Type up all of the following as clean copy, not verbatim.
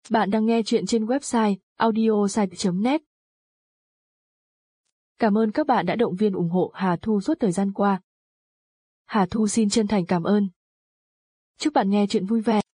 Bạn đang nghe chuyện trên website audiosite.net. Cảm ơn các bạn đã động viên ủng hộ Hà Thu suốt thời gian qua. Hà Thu xin chân thành cảm ơn. Chúc bạn nghe chuyện vui vẻ.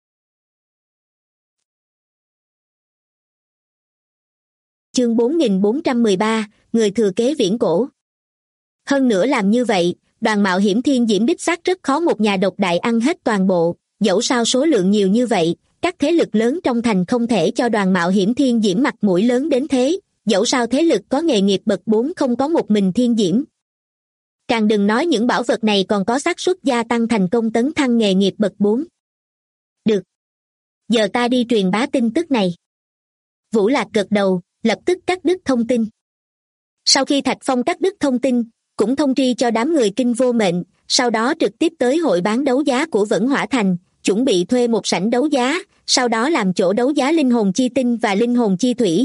Chương 4413, người thừa kế viễn cổ. Hơn nữa làm như vậy, đoàn mạo hiểm thiên diễm đích xác rất khó một nhà độc đại ăn hết toàn bộ, dẫu sao số lượng nhiều như vậy, các thế lực lớn trong thành không thể cho đoàn mạo hiểm thiên diễm mặt mũi lớn đến thế, dẫu sao thế lực có nghề nghiệp bậc 4 không có một mình thiên diễm. Càng đừng nói những bảo vật này còn có xác suất gia tăng thành công tấn thăng nghề nghiệp bậc 4. Được. Giờ ta đi truyền bá tin tức này. Vũ Lạc gật đầu, lập tức cắt đứt thông tin. Sau khi Thạch Phong cắt đứt thông tin, cũng thông tri cho đám người Kinh Vô Mệnh, sau đó trực tiếp tới hội bán đấu giá của Vẫn Hỏa Thành, chuẩn bị thuê một sảnh đấu giá, sau đó làm chỗ đấu giá linh hồn chi tinh và linh hồn chi thủy.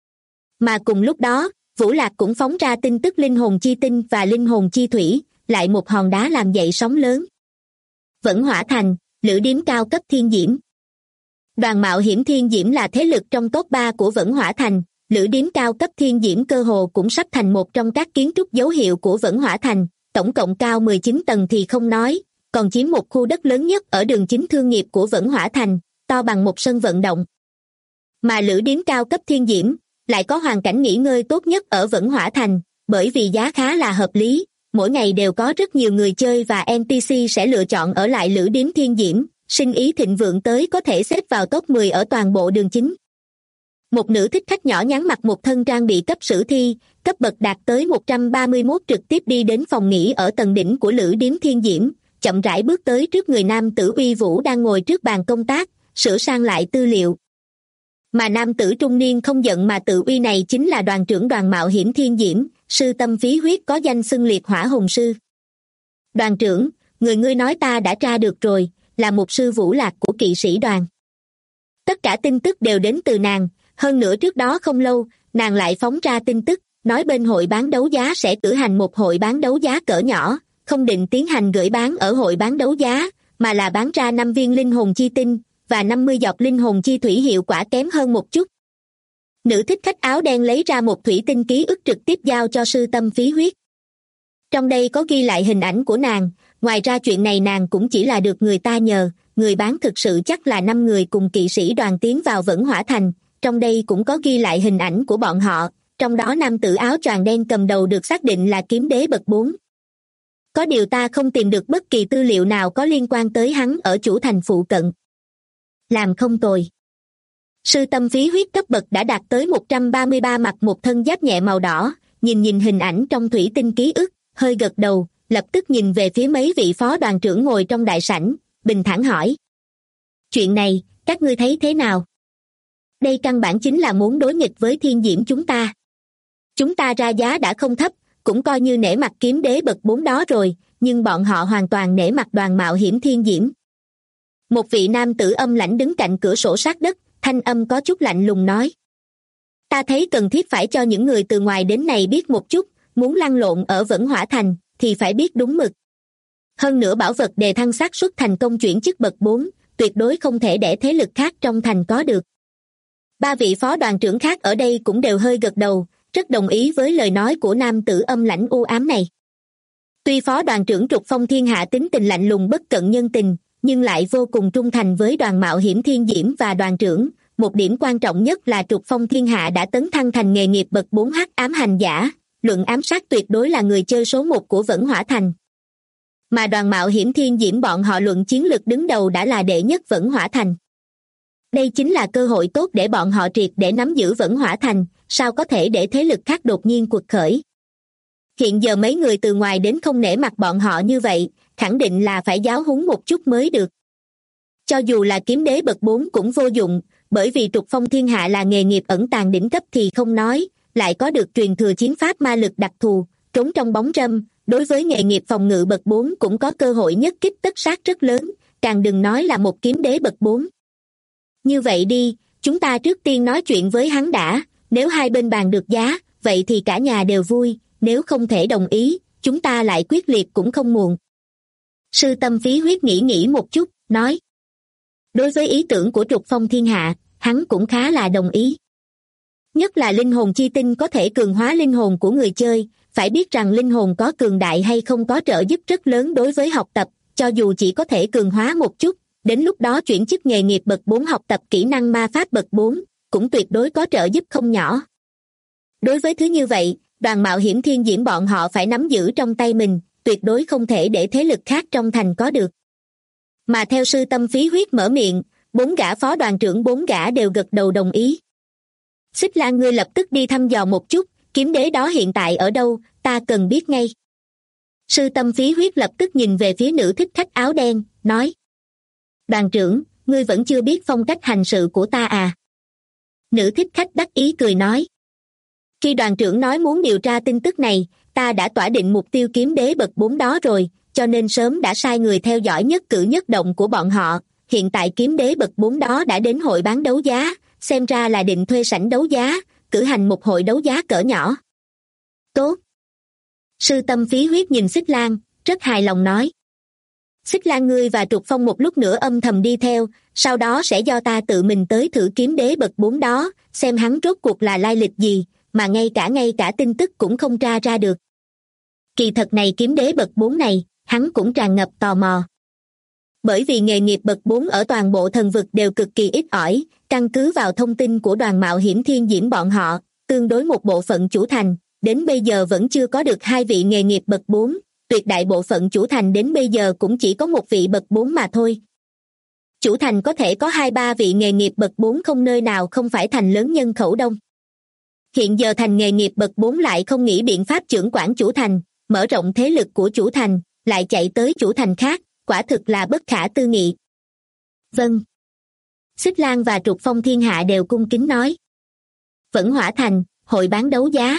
Mà cùng lúc đó, Vũ Lạc cũng phóng ra tin tức linh hồn chi tinh và linh hồn chi thủy, lại một hòn đá làm dậy sóng lớn. Vẫn Hỏa Thành, lữ điếm cao cấp thiên diễm. Đoàn mạo hiểm thiên diễm là thế lực trong top 3 của Vẫn Hỏa Thành, lữ điếm cao cấp thiên diễm cơ hồ cũng sắp thành một trong các kiến trúc dấu hiệu của Vẫn Hỏa Thành, tổng cộng cao 19 tầng thì không nói, còn chiếm một khu đất lớn nhất ở đường chính thương nghiệp của Vẫn Hỏa Thành, to bằng một sân vận động. Mà lữ điếm cao cấp thiên diễm lại có hoàn cảnh nghỉ ngơi tốt nhất ở Vẫn Hỏa Thành, bởi vì giá khá là hợp lý, mỗi ngày đều có rất nhiều người chơi và NPC sẽ lựa chọn ở lại lữ điếm thiên diễm, sinh ý thịnh vượng tới có thể xếp vào top 10 ở toàn bộ đường chính. Một nữ thích khách nhỏ nhắn mặc một thân trang bị cấp sử thi, cấp bậc đạt tới 131 trực tiếp đi đến phòng nghỉ ở tầng đỉnh của lữ điếm thiên diễm, chậm rãi bước tới trước người nam tử Uy Vũ đang ngồi trước bàn công tác, sửa sang lại tư liệu. Mà nam tử trung niên không giận mà tự uy này chính là đoàn trưởng đoàn mạo hiểm thiên diễm, sư Tâm Phí Huyết có danh xưng liệt hỏa hồn sư. Đoàn trưởng, người ngươi nói ta đã tra được rồi, là một sư Vũ Lạc của kỵ sĩ đoàn. Tất cả tin tức đều đến từ nàng, hơn nữa trước đó không lâu, nàng lại phóng ra tin tức, nói bên hội bán đấu giá sẽ cử hành một hội bán đấu giá cỡ nhỏ, không định tiến hành gửi bán ở hội bán đấu giá, mà là bán ra 5 viên linh hồn chi tinh, và 50 giọt linh hồn chi thủy hiệu quả kém hơn một chút. Nữ thích khách áo đen lấy ra một thủy tinh ký ức trực tiếp giao cho sư Tâm Phí Huyết. Trong đây có ghi lại hình ảnh của nàng, ngoài ra chuyện này nàng cũng chỉ là được người ta nhờ, người bán thực sự chắc là 5 người cùng kỵ sĩ đoàn tiến vào Vẫn Hỏa Thành, trong đây cũng có ghi lại hình ảnh của bọn họ, trong đó nam tử áo choàng đen cầm đầu được xác định là kiếm đế bậc 4. Có điều ta không tìm được bất kỳ tư liệu nào có liên quan tới hắn ở chủ thành phụ cận. Làm không tồi. Sư Tâm Phí Huyết cấp bậc đã đạt tới 133 mặc một thân giáp nhẹ màu đỏ, nhìn hình ảnh trong thủy tinh ký ức, hơi gật đầu, lập tức nhìn về phía mấy vị phó đoàn trưởng ngồi trong đại sảnh, bình thản hỏi. Chuyện này, các ngươi thấy thế nào? Đây căn bản chính là muốn đối nghịch với thiên diễm chúng ta. Chúng ta ra giá đã không thấp, cũng coi như nể mặt kiếm đế bậc 4 đó rồi, nhưng bọn họ hoàn toàn nể mặt đoàn mạo hiểm thiên diễm. Một vị nam tử âm lãnh đứng cạnh cửa sổ sát đất, thanh âm có chút lạnh lùng nói. Ta thấy cần thiết phải cho những người từ ngoài đến này biết một chút, muốn lăn lộn ở Vẫn Hỏa Thành, thì phải biết đúng mực. Hơn nữa bảo vật đề thăng xác suất thành công chuyển chức bậc 4, tuyệt đối không thể để thế lực khác trong thành có được. 3 vị phó đoàn trưởng khác ở đây cũng đều hơi gật đầu, rất đồng ý với lời nói của nam tử âm lãnh u ám này. Tuy phó đoàn trưởng Trục Phong Thiên Hạ tính tình lạnh lùng bất cận nhân tình, nhưng lại vô cùng trung thành với đoàn mạo hiểm thiên diễm và đoàn trưởng. Một điểm quan trọng nhất là Trục Phong Thiên Hạ đã tấn thăng thành nghề nghiệp bậc 4 hắc ám hành giả, luận ám sát tuyệt đối là người chơi số 1 của Vẫn Hỏa Thành. Mà đoàn mạo hiểm thiên diễm bọn họ luận chiến lực đứng đầu đã là đệ nhất Vẫn Hỏa Thành. Đây chính là cơ hội tốt để bọn họ triệt để nắm giữ Vẫn Hỏa Thành, sao có thể để thế lực khác đột nhiên quật khởi. Hiện giờ mấy người từ ngoài đến không nể mặt bọn họ như vậy, khẳng định là phải giáo huấn một chút mới được. Cho dù là kiếm đế bậc 4 cũng vô dụng, bởi vì Trục Phong Thiên Hạ là nghề nghiệp ẩn tàng đỉnh cấp thì không nói, lại có được truyền thừa chiến pháp ma lực đặc thù, trốn trong bóng râm, đối với nghề nghiệp phòng ngự bậc 4 cũng có cơ hội nhất kích tất sát rất lớn, càng đừng nói là một kiếm đế bậc 4. Như vậy đi, chúng ta trước tiên nói chuyện với hắn đã, nếu hai bên bàn được giá, vậy thì cả nhà đều vui, nếu không thể đồng ý, chúng ta lại quyết liệt cũng không muộn. Sư Tâm Phí Huyết nghĩ một chút, nói. Đối với ý tưởng của Trục Phong Thiên Hạ, hắn cũng khá là đồng ý. Nhất là linh hồn chi tinh có thể cường hóa linh hồn của người chơi, phải biết rằng linh hồn có cường đại hay không có trợ giúp rất lớn đối với học tập, cho dù chỉ có thể cường hóa một chút, đến lúc đó chuyển chức nghề nghiệp bậc 4 học tập kỹ năng ma pháp bậc 4, cũng tuyệt đối có trợ giúp không nhỏ. Đối với thứ như vậy, đoàn mạo hiểm thiên diễm bọn họ phải nắm giữ trong tay mình, tuyệt đối không thể để thế lực khác trong thành có được. Mà theo sư tâm phí huyết mở miệng, 4 gã phó đoàn trưởng 4 gã đều gật đầu đồng ý. Xích Lan, ngươi lập tức đi thăm dò một chút, kiếm đế đó hiện tại ở đâu, ta cần biết ngay. Sư tâm phí huyết lập tức nhìn về phía nữ thích khách áo đen, nói. Đoàn trưởng, ngươi vẫn chưa biết phong cách hành sự của ta à? Nữ thích khách đắc ý cười nói. Khi đoàn trưởng nói muốn điều tra tin tức này, ta đã tỏa định mục tiêu kiếm đế bậc 4 đó rồi, cho nên sớm đã sai người theo dõi nhất cử nhất động của bọn họ. Hiện tại kiếm đế bậc 4 đó đã đến hội bán đấu giá, xem ra là định thuê sảnh đấu giá, cử hành một hội đấu giá cỡ nhỏ. Tốt. Sư tâm phí huyết nhìn Xích Lan, rất hài lòng nói. Xích Lan, ngươi và Trục Phong một lúc nữa âm thầm đi theo, sau đó sẽ do ta tự mình tới thử kiếm đế bậc 4 đó, xem hắn rốt cuộc là lai lịch gì, mà ngay cả tin tức cũng không tra ra được. Kỳ thật này kiếm đế bậc 4 này, hắn cũng tràn ngập tò mò. Bởi vì nghề nghiệp bậc 4 ở toàn bộ thần vực đều cực kỳ ít ỏi, căn cứ vào thông tin của đoàn mạo hiểm thiên diễm bọn họ, tương đối một bộ phận chủ thành, đến bây giờ vẫn chưa có được 2 vị nghề nghiệp bậc 4, tuyệt đại bộ phận chủ thành đến bây giờ cũng chỉ có một vị bậc 4 mà thôi. Chủ thành có thể có 2-3 vị nghề nghiệp bậc 4 không nơi nào không phải thành lớn nhân khẩu đông. Hiện giờ thành nghề nghiệp bậc 4 lại không nghĩ biện pháp chưởng quản chủ thành, mở rộng thế lực của chủ thành, lại chạy tới chủ thành khác, quả thực là bất khả tư nghị. Vâng. Xích Lan và Trục Phong thiên hạ đều cung kính nói. Vẫn Hỏa Thành, hội bán đấu giá.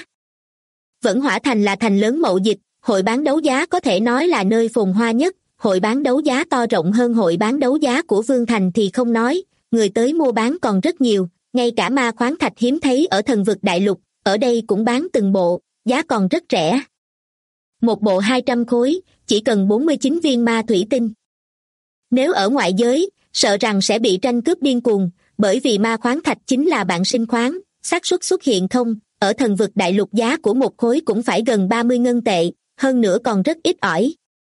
Vẫn Hỏa Thành là thành lớn mậu dịch, hội bán đấu giá có thể nói là nơi phồn hoa nhất, hội bán đấu giá to rộng hơn hội bán đấu giá của Vương Thành thì không nói, người tới mua bán còn rất nhiều, ngay cả ma khoáng thạch hiếm thấy ở thần vực đại lục, ở đây cũng bán từng bộ, giá còn rất rẻ. Một bộ 200 khối, chỉ cần 49 viên ma thủy tinh. Nếu ở ngoại giới, sợ rằng sẽ bị tranh cướp điên cuồng, bởi vì ma khoáng thạch chính là bạn sinh khoáng, xác suất xuất hiện không, ở thần vực đại lục giá của một khối cũng phải gần 30 ngân tệ, hơn nữa còn rất ít ỏi.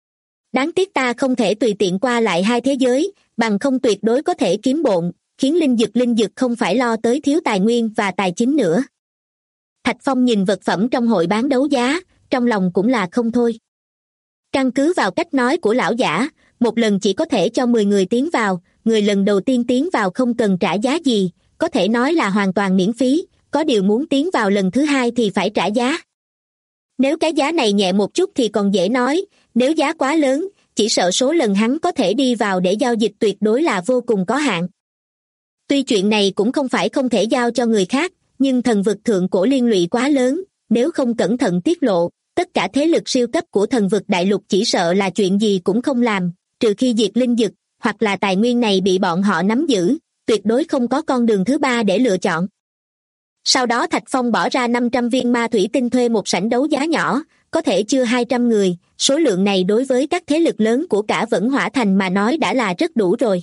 Đáng tiếc ta không thể tùy tiện qua lại hai thế giới, bằng không tuyệt đối có thể kiếm bộn, khiến linh dực không phải lo tới thiếu tài nguyên và tài chính nữa. Thạch Phong nhìn vật phẩm trong hội bán đấu giá, trong lòng cũng là không thôi. Căn cứ vào cách nói của lão giả, một lần chỉ có thể cho 10 người tiến vào, người lần đầu tiên tiến vào không cần trả giá gì, có thể nói là hoàn toàn miễn phí, có điều muốn tiến vào lần thứ hai thì phải trả giá. Nếu cái giá này nhẹ một chút thì còn dễ nói, nếu giá quá lớn, chỉ sợ số lần hắn có thể đi vào để giao dịch tuyệt đối là vô cùng có hạn. Tuy chuyện này cũng không phải không thể giao cho người khác, nhưng thần vực thượng cổ liên lụy quá lớn, nếu không cẩn thận tiết lộ, tất cả thế lực siêu cấp của thần vực đại lục chỉ sợ là chuyện gì cũng không làm, trừ khi diệt linh dực, hoặc là tài nguyên này bị bọn họ nắm giữ, tuyệt đối không có con đường thứ ba để lựa chọn. Sau đó Thạch Phong bỏ ra 500 viên ma thủy tinh thuê một sảnh đấu giá nhỏ, có thể chưa 200 người, số lượng này đối với các thế lực lớn của cả Vẫn Hỏa Thành mà nói đã là rất đủ rồi.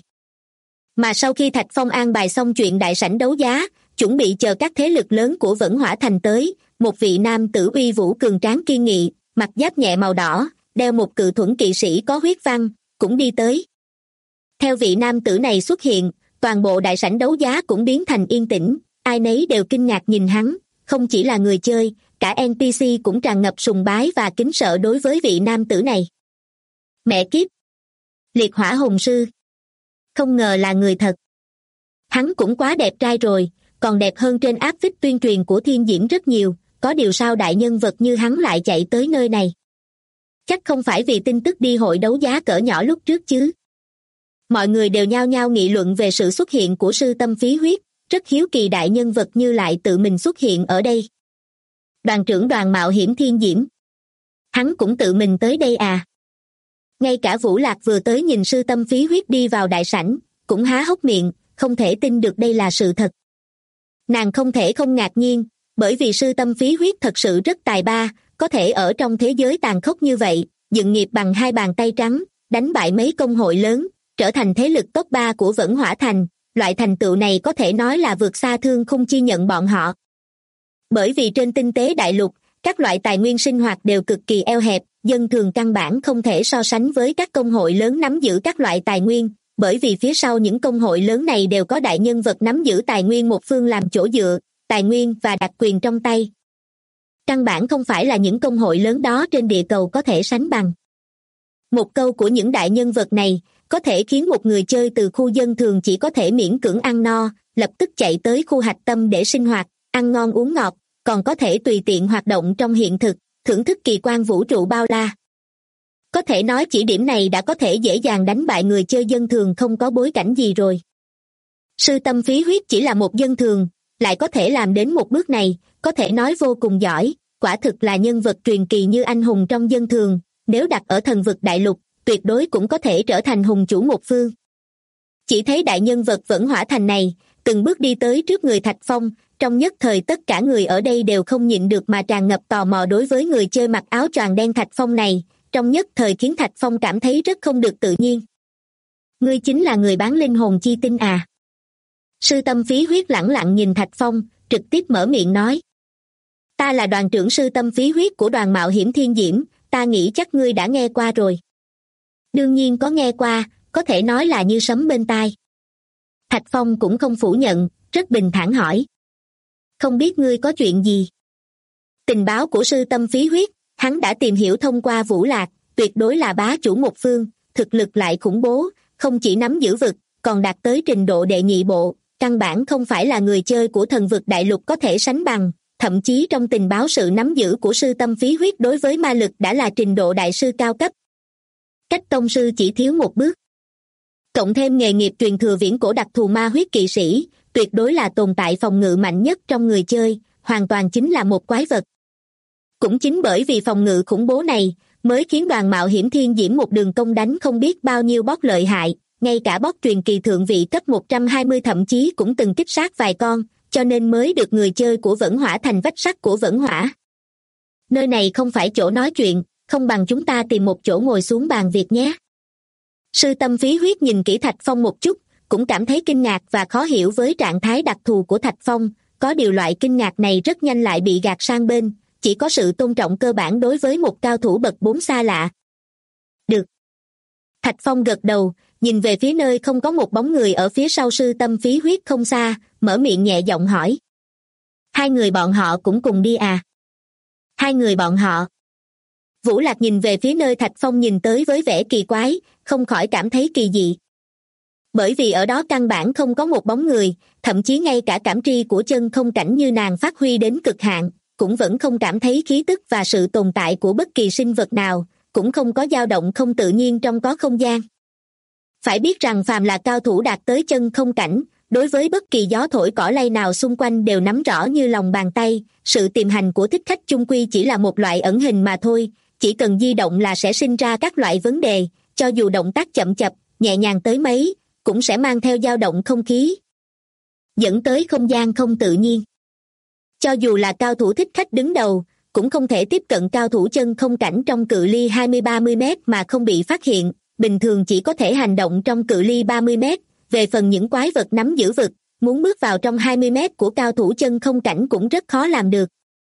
Mà sau khi Thạch Phong an bài xong chuyện đại sảnh đấu giá, chuẩn bị chờ các thế lực lớn của Vẫn Hỏa Thành tới, một vị nam tử uy vũ cường tráng kiên nghị, mặc giáp nhẹ màu đỏ, đeo một cự thuẫn kỵ sĩ có huyết văn, cũng đi tới. Theo vị nam tử này xuất hiện, toàn bộ đại sảnh đấu giá cũng biến thành yên tĩnh, ai nấy đều kinh ngạc nhìn hắn, không chỉ là người chơi, cả NPC cũng tràn ngập sùng bái và kính sợ đối với vị nam tử này. Mẹ kiếp! Liệt Hỏa Hồn Sư! Không ngờ là người thật. Hắn cũng quá đẹp trai rồi, còn đẹp hơn trên áp phích tuyên truyền của Thiên Diễm rất nhiều, có điều sao đại nhân vật như hắn lại chạy tới nơi này. Chắc không phải vì tin tức đi hội đấu giá cỡ nhỏ lúc trước chứ. Mọi người đều nhao nhao nghị luận về sự xuất hiện của sư tâm phí huyết, rất hiếu kỳ đại nhân vật như lại tự mình xuất hiện ở đây. Đoàn trưởng đoàn mạo hiểm Thiên Diễm. Hắn cũng tự mình tới đây à? Ngay cả Vũ Lạc vừa tới nhìn sư tâm phí huyết đi vào đại sảnh, cũng há hốc miệng, không thể tin được đây là sự thật. Nàng không thể không ngạc nhiên, bởi vì sư tâm phí huyết thật sự rất tài ba, có thể ở trong thế giới tàn khốc như vậy, dựng nghiệp bằng 2 bàn tay trắng, đánh bại mấy công hội lớn, trở thành thế lực top 3 của Vẫn Hỏa Thành, loại thành tựu này có thể nói là vượt xa Thương Khung chi nhận bọn họ. Bởi vì trên tinh tế đại lục, các loại tài nguyên sinh hoạt đều cực kỳ eo hẹp, dân thường căn bản không thể so sánh với các công hội lớn nắm giữ các loại tài nguyên, bởi vì phía sau những công hội lớn này đều có đại nhân vật nắm giữ tài nguyên một phương làm chỗ dựa, tài nguyên và đặc quyền trong tay. Căn bản không phải là những công hội lớn đó trên địa cầu có thể sánh bằng. Một câu của những đại nhân vật này có thể khiến một người chơi từ khu dân thường chỉ có thể miễn cưỡng ăn no, lập tức chạy tới khu hạch tâm để sinh hoạt, ăn ngon uống ngọt, còn có thể tùy tiện hoạt động trong hiện thực, thưởng thức kỳ quan vũ trụ bao la. Có thể nói chỉ điểm này đã có thể dễ dàng đánh bại người chơi dân thường không có bối cảnh gì rồi. Sư Tâm Phí Huyết chỉ là một dân thường, lại có thể làm đến một bước này, có thể nói vô cùng giỏi, quả thực là nhân vật truyền kỳ như anh hùng trong dân thường, nếu đặt ở thần vực đại lục, tuyệt đối cũng có thể trở thành hùng chủ một phương. Chỉ thấy đại nhân vật Vẫn Hỏa Thành này, từng bước đi tới trước người Thạch Phong, trong nhất thời tất cả người ở đây đều không nhịn được mà tràn ngập tò mò đối với người chơi mặc áo choàng đen Thạch Phong này, trong nhất thời khiến Thạch Phong cảm thấy rất không được tự nhiên. Ngươi chính là người bán linh hồn chi tinh à? Sư Tâm Phí Huyết lẳng lặng nhìn Thạch Phong, trực tiếp mở miệng nói. Ta là đoàn trưởng Sư Tâm Phí Huyết của đoàn mạo hiểm Thiên Diễm, ta nghĩ chắc ngươi đã nghe qua rồi. Đương nhiên có nghe qua, có thể nói là như sấm bên tai. Thạch Phong cũng không phủ nhận, rất bình thản hỏi. Không biết ngươi có chuyện gì? Tình báo của Sư Tâm Phí Huyết, hắn đã tìm hiểu thông qua Vũ Lạc, tuyệt đối là bá chủ một phương, thực lực lại khủng bố, không chỉ nắm giữ vực, còn đạt tới trình độ đệ nhị bộ, căn bản không phải là người chơi của thần vực đại lục có thể sánh bằng, thậm chí trong tình báo sự nắm giữ của Sư Tâm Phí Huyết đối với ma lực đã là trình độ đại sư cao cấp. Cách tông sư chỉ thiếu một bước. Cộng thêm nghề nghiệp truyền thừa viễn cổ đặc thù ma huyết kỵ sĩ, tuyệt đối là tồn tại phòng ngự mạnh nhất trong người chơi, hoàn toàn chính là một quái vật. Cũng chính bởi vì phòng ngự khủng bố này, mới khiến đoàn mạo hiểm Thiên Diễm một đường công đánh không biết bao nhiêu boss lợi hại, ngay cả boss truyền kỳ thượng vị cấp 120 thậm chí cũng từng kích sát vài con, cho nên mới được người chơi của Vẫn Hỏa Thành vách sắt của Vẫn Hỏa. Nơi này không phải chỗ nói chuyện, không bằng chúng ta tìm một chỗ ngồi xuống bàn việc nhé. Sư Tâm Phí Huyết nhìn kỹ Thạch Phong một chút, cũng cảm thấy kinh ngạc và khó hiểu với trạng thái đặc thù của Thạch Phong, có điều loại kinh ngạc này rất nhanh lại bị gạt sang bên, chỉ có sự tôn trọng cơ bản đối với một cao thủ bậc 4 xa lạ. Được. Thạch Phong gật đầu, nhìn về phía nơi không có một bóng người ở phía sau Sư Tâm Phí Huyết không xa, mở miệng nhẹ giọng hỏi. Hai người bọn họ cũng cùng đi à? Hai người bọn họ. Vũ Lạc nhìn về phía nơi Thạch Phong nhìn tới với vẻ kỳ quái, không khỏi cảm thấy kỳ dị. Bởi vì ở đó căn bản không có một bóng người, thậm chí ngay cả cảm tri của chân không cảnh như nàng phát huy đến cực hạn, cũng vẫn không cảm thấy khí tức và sự tồn tại của bất kỳ sinh vật nào, cũng không có dao động không tự nhiên trong có không gian. Phải biết rằng phàm là cao thủ đạt tới chân không cảnh, đối với bất kỳ gió thổi cỏ lay nào xung quanh đều nắm rõ như lòng bàn tay, sự tiềm hành của thích khách chung quy chỉ là một loại ẩn hình mà thôi, chỉ cần di động là sẽ sinh ra các loại vấn đề, cho dù động tác chậm chạp, nhẹ nhàng tới mấy, cũng sẽ mang theo dao động không khí, dẫn tới không gian không tự nhiên. Cho dù là cao thủ thích khách đứng đầu, cũng không thể tiếp cận cao thủ chân không cảnh trong cự ly 20-30 mét mà không bị phát hiện, bình thường chỉ có thể hành động trong cự ly 30 mét, về phần những quái vật nắm giữ vực, muốn bước vào trong 20 mét của cao thủ chân không cảnh cũng rất khó làm được.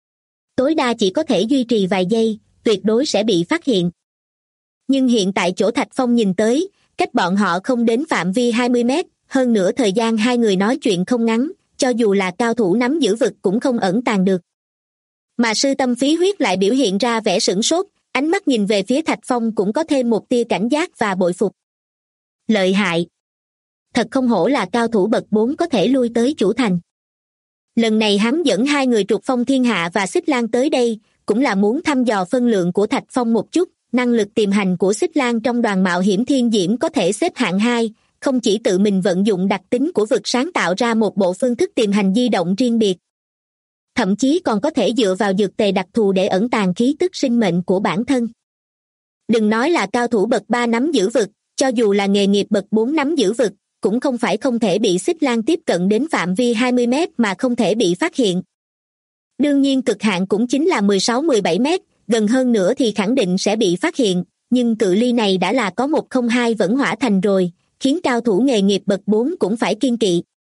Tối đa chỉ có thể duy trì vài giây, tuyệt đối sẽ bị phát hiện. Nhưng hiện tại chỗ Thạch Phong nhìn tới, cách bọn họ không đến phạm vi 20 mét, hơn nữa thời gian hai người nói chuyện không ngắn, cho dù là cao thủ nắm giữ vực cũng không ẩn tàng được. Mà Sư Tâm Phí Huyết lại biểu hiện ra vẻ sửng sốt, ánh mắt nhìn về phía Thạch Phong cũng có thêm một tia cảnh giác và bội phục. Lợi hại! Thật không hổ là cao thủ bậc 4 có thể lui tới chủ thành. Lần này hắn dẫn hai người Trục Phong Thiên Hạ và Xích Lang tới đây, cũng là muốn thăm dò phân lượng của Thạch Phong một chút, năng lực tiềm hành của Xích Lang trong đoàn mạo hiểm Thiên Diễm có thể xếp hạng 2, không chỉ tự mình vận dụng đặc tính của vực sáng tạo ra một bộ phương thức tiềm hành di động riêng biệt, thậm chí còn có thể dựa vào dược tề đặc thù để ẩn tàng khí tức sinh mệnh của bản thân. Đừng nói là cao thủ bậc 3 nắm giữ vực, cho dù là nghề nghiệp bậc 4 nắm giữ vực, cũng không phải không thể bị Xích Lang tiếp cận đến phạm vi 20 mét mà không thể bị phát hiện. Đương nhiên cực hạn cũng chính là 16-17 mét, gần hơn nữa thì khẳng định sẽ bị phát hiện, nhưng cự ly này đã là có 102 Vẫn Hỏa Thành rồi, khiến cao thủ nghề nghiệp bậc 4 cũng phải kiêng kỵ.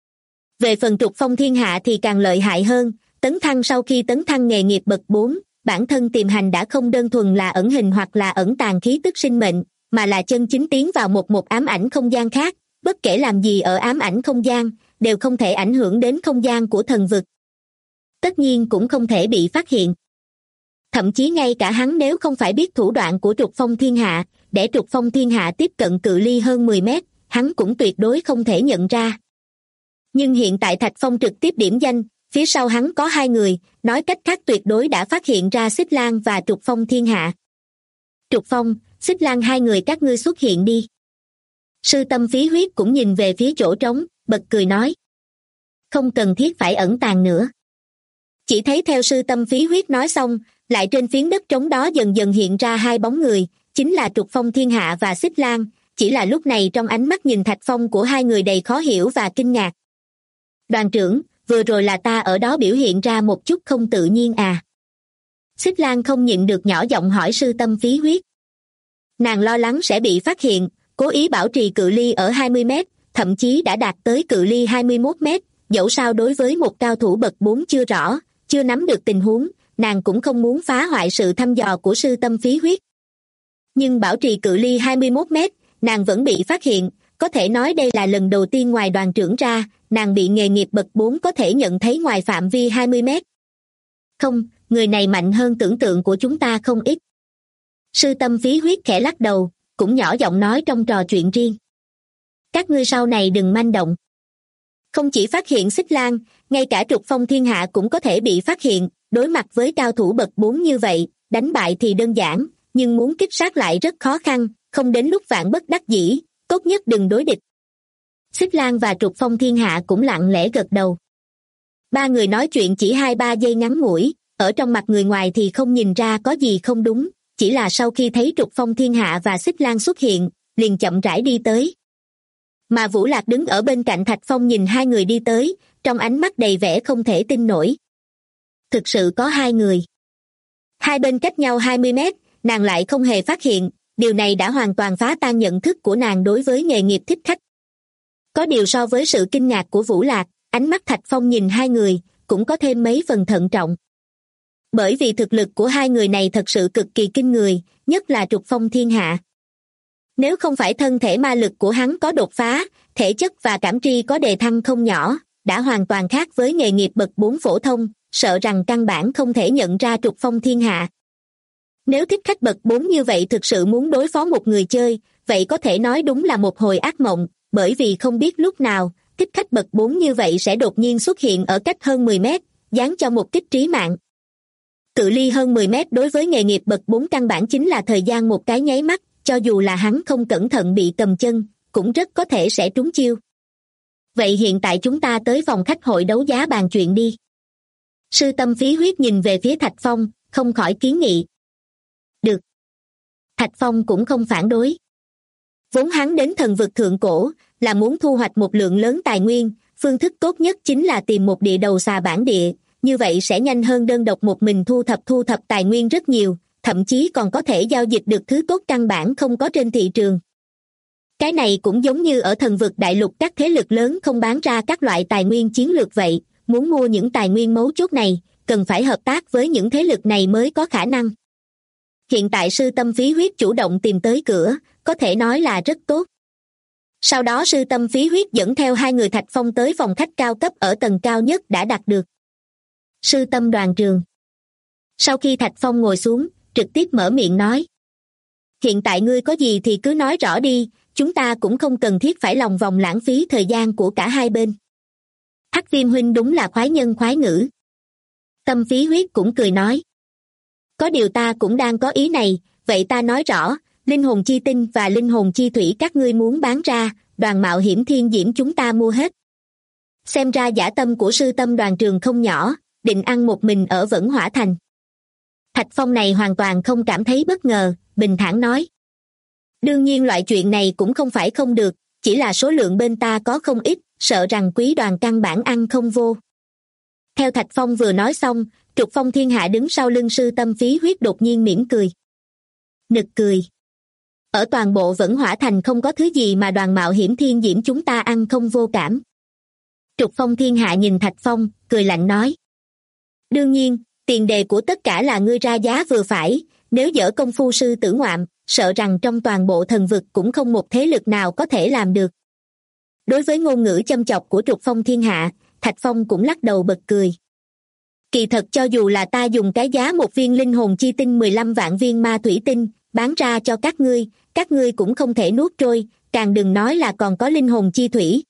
Về phần trục phong thiên hạ thì càng lợi hại hơn, tấn thăng sau khi tấn thăng nghề nghiệp bậc 4, bản thân tiềm hành đã không đơn thuần là ẩn hình hoặc là ẩn tàng khí tức sinh mệnh, mà là chân chính tiến vào một ám ảnh không gian khác, bất kể làm gì ở ám ảnh không gian, đều không thể ảnh hưởng đến không gian của thần vực. Tất nhiên cũng không thể bị phát hiện. Thậm chí ngay cả hắn nếu không phải biết thủ đoạn của trục phong thiên hạ, để trục phong thiên hạ tiếp cận cự ly hơn 10 mét, hắn cũng tuyệt đối không thể nhận ra. Nhưng hiện tại Thạch Phong trực tiếp điểm danh, phía sau hắn có 2 người, nói cách khác tuyệt đối đã phát hiện ra Xích Lang và trục phong thiên hạ. Trục phong, Xích Lang, 2 người các ngươi xuất hiện đi. Sư Tâm Phí Huyết cũng nhìn về phía chỗ trống, bật cười nói. Không cần thiết phải ẩn tàng nữa. Chỉ thấy theo Sư Tâm Phí Huyết nói xong, lại trên phiến đất trống đó dần dần hiện ra 2 bóng người, chính là trục phong thiên hạ và Xích Lang, chỉ là lúc này trong ánh mắt nhìn Thạch Phong của 2 người đầy khó hiểu và kinh ngạc. Đoàn trưởng, vừa rồi là ta ở đó biểu hiện ra một chút không tự nhiên à? Xích Lang không nhịn được nhỏ giọng hỏi Sư Tâm Phí Huyết. Nàng lo lắng sẽ bị phát hiện, cố ý bảo trì cự ly ở 20 mét, thậm chí đã đạt tới cự ly 21 mét, dẫu sao đối với một cao thủ bậc 4 chưa rõ, chưa nắm được tình huống, nàng cũng không muốn phá hoại sự thăm dò của Sư Tâm Phí Huyết. Nhưng bảo trì cự ly 21 mét, nàng vẫn bị phát hiện, có thể nói đây là lần đầu tiên ngoài đoàn trưởng ra, nàng bị nghề nghiệp bậc 4 có thể nhận thấy ngoài phạm vi 20 mét. Không, người này mạnh hơn tưởng tượng của chúng ta không ít. Sư Tâm Phí Huyết khẽ lắc đầu, cũng nhỏ giọng nói trong trò chuyện riêng. Các ngươi sau này đừng manh động. Không chỉ phát hiện Xích Lang, ngay cả trục phong thiên hạ cũng có thể bị phát hiện, đối mặt với cao thủ bậc 4 như vậy, đánh bại thì đơn giản, nhưng muốn kích sát lại rất khó khăn, không đến lúc vạn bất đắc dĩ, tốt nhất đừng đối địch. Xích Lang và trục phong thiên hạ cũng lặng lẽ gật đầu. 3 người nói chuyện chỉ 2-3 giây ngắn ngủi, ở trong mặt người ngoài thì không nhìn ra có gì không đúng, chỉ là sau khi thấy trục phong thiên hạ và Xích Lang xuất hiện, liền chậm rãi đi tới. Mà Vũ Lạc đứng ở bên cạnh Thạch Phong nhìn 2 người đi tới, trong ánh mắt đầy vẻ không thể tin nổi. Thực sự có 2 người. 2 bên cách nhau 20 mét, nàng lại không hề phát hiện, điều này đã hoàn toàn phá tan nhận thức của nàng đối với nghề nghiệp thích khách. Có điều so với sự kinh ngạc của Vũ Lạc, ánh mắt Thạch Phong nhìn 2 người, cũng có thêm mấy phần thận trọng. Bởi vì thực lực của 2 người này thật sự cực kỳ kinh người, nhất là trục phong thiên hạ. Nếu không phải thân thể ma lực của hắn có đột phá, thể chất và cảm tri có đề thăng không nhỏ, đã hoàn toàn khác với nghề nghiệp bậc 4 phổ thông, sợ rằng căn bản không thể nhận ra trục phong thiên hạ. Nếu thích khách bậc 4 như vậy thực sự muốn đối phó một người chơi, vậy có thể nói đúng là một hồi ác mộng, bởi vì không biết lúc nào, thích khách bậc 4 như vậy sẽ đột nhiên xuất hiện ở cách hơn 10 mét, giáng cho một kích trí mạng. Cự ly hơn 10 mét đối với nghề nghiệp bậc 4 căn bản chính là thời gian một cái nháy mắt, cho dù là hắn không cẩn thận bị cầm chân, cũng rất có thể sẽ trúng chiêu. Vậy hiện tại chúng ta tới phòng khách hội đấu giá bàn chuyện đi. Sư Tâm Phí Huyết nhìn về phía Thạch Phong, không khỏi kiến nghị. Được. Thạch Phong cũng không phản đối. Vốn hắn đến thần vực thượng cổ, là muốn thu hoạch một lượng lớn tài nguyên, phương thức tốt nhất chính là tìm một địa đầu xà bản địa, như vậy sẽ nhanh hơn đơn độc một mình thu thập tài nguyên rất nhiều, thậm chí còn có thể giao dịch được thứ tốt căn bản không có trên thị trường. Cái này cũng giống như ở thần vực đại lục các thế lực lớn không bán ra các loại tài nguyên chiến lược vậy, muốn mua những tài nguyên mấu chốt này, cần phải hợp tác với những thế lực này mới có khả năng. Hiện tại Sư Tâm Phí Huyết chủ động tìm tới cửa, có thể nói là rất tốt. Sau đó Sư Tâm Phí Huyết dẫn theo 2 người Thạch Phong tới phòng khách cao cấp ở tầng cao nhất đã đạt được. Sư Tâm đoàn trường. Sau khi Thạch Phong ngồi xuống, trực tiếp mở miệng nói. Hiện tại ngươi có gì thì cứ nói rõ đi, chúng ta cũng không cần thiết phải lòng vòng lãng phí thời gian của cả 2 bên. Hắc Viêm huynh đúng là khoái nhân khoái ngữ. Tâm Phí Huyết cũng cười nói. Có điều ta cũng đang có ý này, vậy ta nói rõ, linh hồn chi tinh và linh hồn chi thủy các ngươi muốn bán ra, đoàn mạo hiểm thiên diễm chúng ta mua hết. Xem ra dã tâm của Sư Tâm đoàn trường không nhỏ, định ăn một mình ở Vẫn Hỏa Thành. Thạch Phong này hoàn toàn không cảm thấy bất ngờ, bình thản nói. Đương nhiên loại chuyện này cũng không phải không được, chỉ là số lượng bên ta có không ít, sợ rằng quý đoàn căn bản ăn không vô. Theo Thạch Phong vừa nói xong, trục phong thiên hạ đứng sau lưng Sư Tâm Phí Huyết đột nhiên mỉm cười. Nực cười. Ở toàn bộ Vẫn Hỏa Thành không có thứ gì mà Đoàn Mạo Hiểm Thiên Diễm chúng ta ăn không vô cảm. Trục Phong Thiên Hạ nhìn Thạch Phong, cười lạnh nói. Đương nhiên, tiền đề của tất cả là ngươi ra giá vừa phải, nếu dở công phu sư tử ngoạm, sợ rằng trong toàn bộ thần vực cũng không một thế lực nào có thể làm được. Đối với ngôn ngữ châm chọc của Trục Phong Thiên Hạ, Thạch Phong cũng lắc đầu bật cười. Kỳ thật cho dù là ta dùng cái giá một viên linh hồn chi tinh 15 vạn viên ma thủy tinh, bán ra cho các ngươi cũng không thể nuốt trôi, càng đừng nói là còn có linh hồn chi thủy.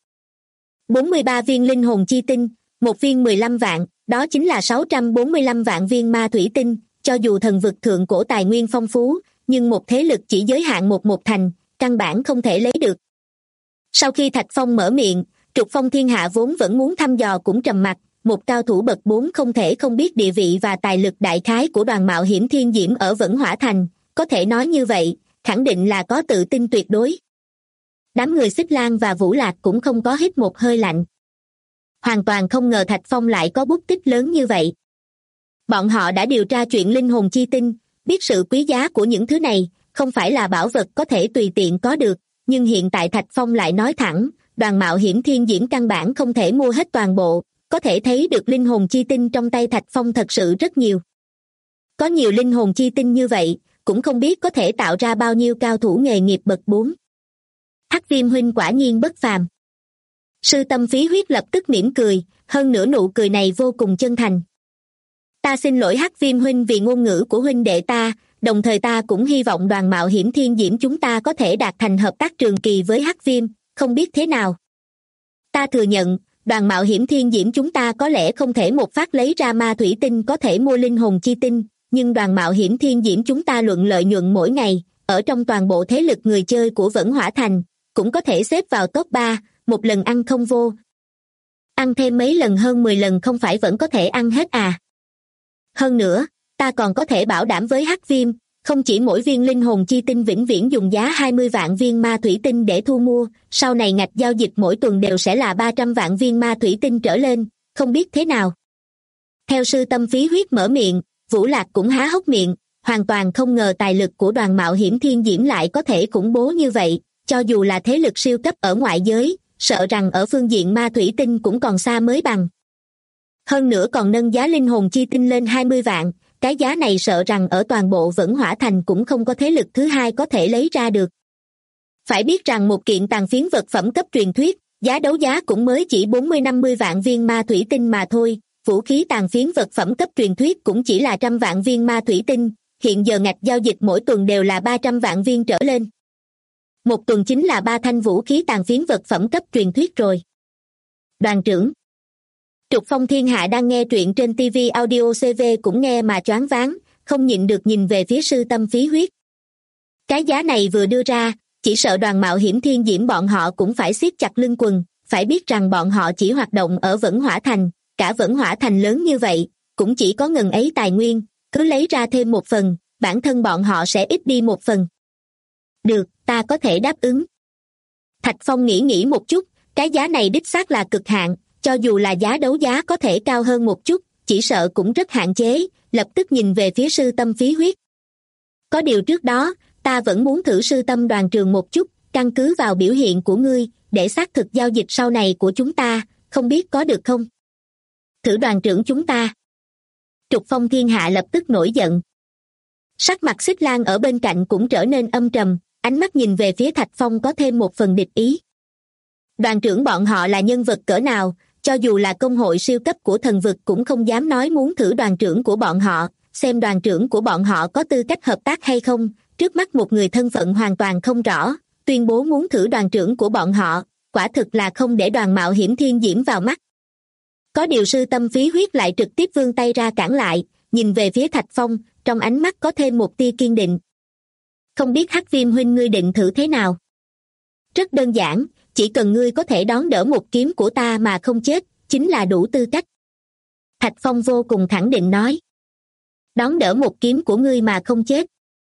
43 viên linh hồn chi tinh, một viên 15 vạn, đó chính là 645 vạn viên ma thủy tinh, cho dù thần vực thượng cổ tài nguyên phong phú, nhưng một thế lực chỉ giới hạn một thành, căn bản không thể lấy được. Sau khi Thạch Phong mở miệng, Trục Phong Thiên Hạ vốn vẫn muốn thăm dò cũng trầm mặc, một cao thủ bậc 4 không thể không biết địa vị và tài lực đại khái của Đoàn Mạo Hiểm Thiên Diễm ở Vẫn Hỏa Thành, có thể nói như vậy, khẳng định là có tự tin tuyệt đối. Đám người Xích Lang và Vũ Lạc cũng không có hít một hơi lạnh. Hoàn toàn không ngờ Thạch Phong lại có bút tích lớn như vậy. Bọn họ đã điều tra chuyện linh hồn chi tinh, biết sự quý giá của những thứ này, không phải là bảo vật có thể tùy tiện có được, nhưng hiện tại Thạch Phong lại nói thẳng, Đoàn Mạo Hiểm Thiên Diễm căn bản không thể mua hết toàn bộ, có thể thấy được linh hồn chi tinh trong tay Thạch Phong thật sự rất nhiều. Có nhiều linh hồn chi tinh như vậy, cũng không biết có thể tạo ra bao nhiêu cao thủ nghề nghiệp bậc 4. Hắc Viêm huynh quả nhiên bất phàm. Sư Tâm Phí Huyết lập tức mỉm cười, hơn nữa nụ cười này vô cùng chân thành. Ta xin lỗi Hắc Viêm huynh vì ngôn ngữ của huynh đệ ta, đồng thời ta cũng hy vọng Đoàn Mạo Hiểm Thiên Diễm chúng ta có thể đạt thành hợp tác trường kỳ với Hắc Viêm, không biết thế nào. Ta thừa nhận, Đoàn Mạo Hiểm Thiên Diễm chúng ta có lẽ không thể một phát lấy ra ma thủy tinh có thể mua linh hồn chi tinh, nhưng Đoàn Mạo Hiểm Thiên Diễm chúng ta luận lợi nhuận mỗi ngày, ở trong toàn bộ thế lực người chơi của Vẫn Hỏa Thành, cũng có thể xếp vào top 3, một lần ăn không vô. Ăn thêm mấy lần hơn 10 lần không phải vẫn có thể ăn hết à. Hơn nữa, ta còn có thể bảo đảm với Hắc Viêm, không chỉ mỗi viên linh hồn chi tinh vĩnh viễn dùng giá 20 vạn viên ma thủy tinh để thu mua, sau này ngạch giao dịch mỗi tuần đều sẽ là 300 vạn viên ma thủy tinh trở lên, không biết thế nào. Theo Sư Tâm Phí Huyết mở miệng, Vũ Lạc cũng há hốc miệng, hoàn toàn không ngờ tài lực của Đoàn Mạo Hiểm Thiên Diễm lại có thể khủng bố như vậy, cho dù là thế lực siêu cấp ở ngoại giới, sợ rằng ở phương diện ma thủy tinh cũng còn xa mới bằng. Hơn nữa còn nâng giá linh hồn chi tinh lên 20 vạn, cái giá này sợ rằng ở toàn bộ Vẫn Hỏa Thành cũng không có thế lực thứ hai có thể lấy ra được. Phải biết rằng một kiện tàn phiến vật phẩm cấp truyền thuyết, giá đấu giá cũng mới chỉ 40-50 vạn viên ma thủy tinh mà thôi, vũ khí tàn phiến vật phẩm cấp truyền thuyết cũng chỉ là 100 vạn viên ma thủy tinh, hiện giờ ngạch giao dịch mỗi tuần đều là 300 vạn viên trở lên. Một tuần chính là 3 thanh vũ khí tàn phiến vật phẩm cấp truyền thuyết rồi. Đoàn trưởng Trục Phong Thiên Hạ đang nghe truyện trên TV Audio CV cũng nghe mà choáng váng, không nhịn được nhìn về phía Sư Tâm Phí Huyết. Cái giá này vừa đưa ra, chỉ sợ Đoàn Mạo Hiểm Thiên Diễm bọn họ cũng phải siết chặt lưng quần, phải biết rằng bọn họ chỉ hoạt động ở Vẫn Hỏa Thành, cả Vẫn Hỏa Thành lớn như vậy, cũng chỉ có ngần ấy tài nguyên, cứ lấy ra thêm một phần, bản thân bọn họ sẽ ít đi một phần. Được, ta có thể đáp ứng. Thạch Phong nghĩ một chút, cái giá này đích xác là cực hạn, cho dù là giá đấu giá có thể cao hơn một chút, chỉ sợ cũng rất hạn chế, lập tức nhìn về phía Sư Tâm Phí Huyết. Có điều trước đó, ta vẫn muốn thử Sư Tâm đoàn trường một chút, căn cứ vào biểu hiện của ngươi, để xác thực giao dịch sau này của chúng ta, không biết có được không? Thử đoàn trưởng chúng ta. Trục Phong Thiên Hạ lập tức nổi giận. Sắc mặt Xích Lang ở bên cạnh cũng trở nên âm trầm, ánh mắt nhìn về phía Thạch Phong có thêm một phần địch ý. Đoàn trưởng bọn họ là nhân vật cỡ nào, cho dù là công hội siêu cấp của thần vực cũng không dám nói muốn thử đoàn trưởng của bọn họ, xem đoàn trưởng của bọn họ có tư cách hợp tác hay không, trước mắt một người thân phận hoàn toàn không rõ, tuyên bố muốn thử đoàn trưởng của bọn họ, quả thực là không để Đoàn Mạo Hiểm Thiên Diễm vào mắt. Có điều Sư Tâm Phí Huyết lại trực tiếp vươn tay ra cản lại, nhìn về phía Thạch Phong, trong ánh mắt có thêm một tia kiên định. Không biết Hắc Viêm huynh ngươi định thử thế nào? Rất đơn giản, chỉ cần ngươi có thể đón đỡ một kiếm của ta mà không chết, chính là đủ tư cách. Thạch Phong vô cùng khẳng định nói. Đón đỡ một kiếm của ngươi mà không chết.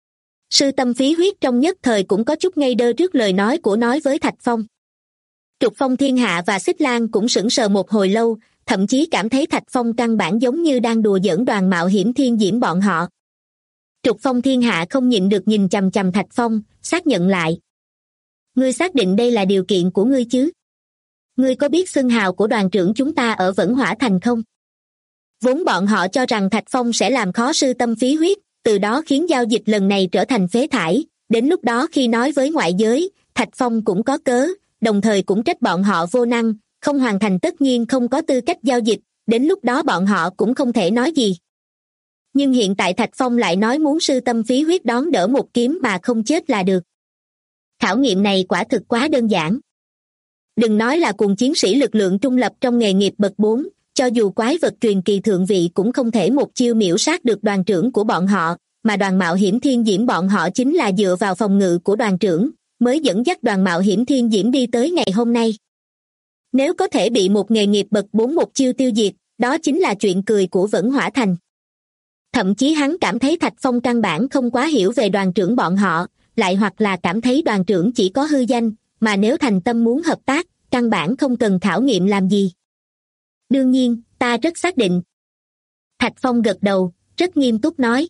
Sư Tâm Phí Huyết trong nhất thời cũng có chút ngây đơ trước lời nói với Thạch Phong. Trục Phong Thiên Hạ và Xích Lang cũng sững sờ một hồi lâu, thậm chí cảm thấy Thạch Phong căn bản giống như đang đùa giỡn Đoàn Mạo Hiểm Thiên Diễm bọn họ. Trục Phong Thiên Hạ không nhịn được nhìn chằm chằm Thạch Phong, xác nhận lại. Ngươi xác định đây là điều kiện của ngươi chứ? Ngươi có biết xưng hào của đoàn trưởng chúng ta ở Vẫn Hỏa Thành không? Vốn bọn họ cho rằng Thạch Phong sẽ làm khó sư tâm phí huyết, từ đó khiến giao dịch lần này trở thành phế thải. Đến lúc đó khi nói với ngoại giới, Thạch Phong cũng có cớ, đồng thời cũng trách bọn họ vô năng, không hoàn thành tất nhiên không có tư cách giao dịch, đến lúc đó bọn họ cũng không thể nói gì. Nhưng hiện tại Thạch Phong lại nói muốn sư tâm phí huyết đón đỡ một kiếm mà không chết là được. Khảo nghiệm này quả thực quá đơn giản. Đừng nói là cùng chiến sĩ lực lượng trung lập trong nghề nghiệp bậc 4, cho dù quái vật truyền kỳ thượng vị cũng không thể một chiêu miễu sát được đoàn trưởng của bọn họ, mà đoàn mạo hiểm thiên diễm bọn họ chính là dựa vào phòng ngự của đoàn trưởng, mới dẫn dắt đoàn mạo hiểm thiên diễm đi tới ngày hôm nay. Nếu có thể bị một nghề nghiệp bậc 4 một chiêu tiêu diệt, đó chính là chuyện cười của Vẫn Hỏa Thành. Thậm chí hắn cảm thấy Thạch Phong căn bản không quá hiểu về đoàn trưởng bọn họ, lại hoặc là cảm thấy đoàn trưởng chỉ có hư danh, mà nếu thành tâm muốn hợp tác, căn bản không cần khảo nghiệm làm gì. Đương nhiên, ta rất xác định. Thạch Phong gật đầu, rất nghiêm túc nói.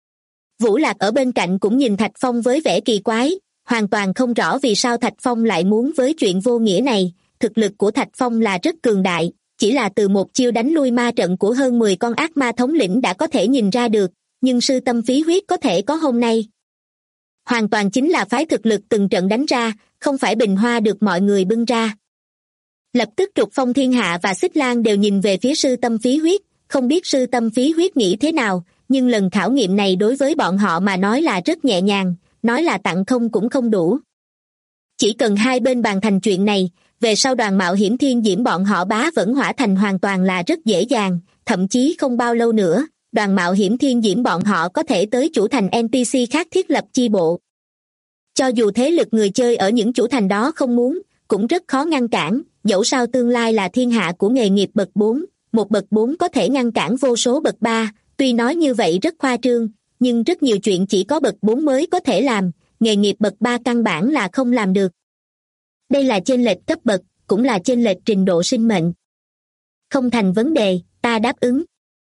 Vũ Lạc ở bên cạnh cũng nhìn Thạch Phong với vẻ kỳ quái, hoàn toàn không rõ vì sao Thạch Phong lại muốn với chuyện vô nghĩa này. Thực lực của Thạch Phong là rất cường đại, chỉ là từ một chiêu đánh lui ma trận của hơn 10 con ác ma thống lĩnh đã có thể nhìn ra được, nhưng sư tâm phí huyết có thể có hôm nay. Hoàn toàn chính là phái thực lực từng trận đánh ra, không phải bình hoa được mọi người bưng ra. Lập tức Trục Phong Thiên Hạ và Xích Lang đều nhìn về phía sư tâm phí huyết, không biết sư tâm phí huyết nghĩ thế nào, nhưng lần khảo nghiệm này đối với bọn họ mà nói là rất nhẹ nhàng, nói là tặng không cũng không đủ. Chỉ cần hai bên bàn thành chuyện này, về sau đoàn mạo hiểm thiên diễm bọn họ bá Vẫn Hỏa Thành hoàn toàn là rất dễ dàng, thậm chí không bao lâu nữa, đoàn mạo hiểm thiên diễm bọn họ có thể tới chủ thành NPC khác thiết lập chi bộ. Cho dù thế lực người chơi ở những chủ thành đó không muốn, cũng rất khó ngăn cản, dẫu sao tương lai là thiên hạ của nghề nghiệp bậc 4, một bậc 4 có thể ngăn cản vô số bậc 3, tuy nói như vậy rất khoa trương, nhưng rất nhiều chuyện chỉ có bậc 4 mới có thể làm, nghề nghiệp bậc 3 căn bản là không làm được. Đây là chênh lệch cấp bậc, cũng là chênh lệch trình độ sinh mệnh. Không thành vấn đề, ta đáp ứng.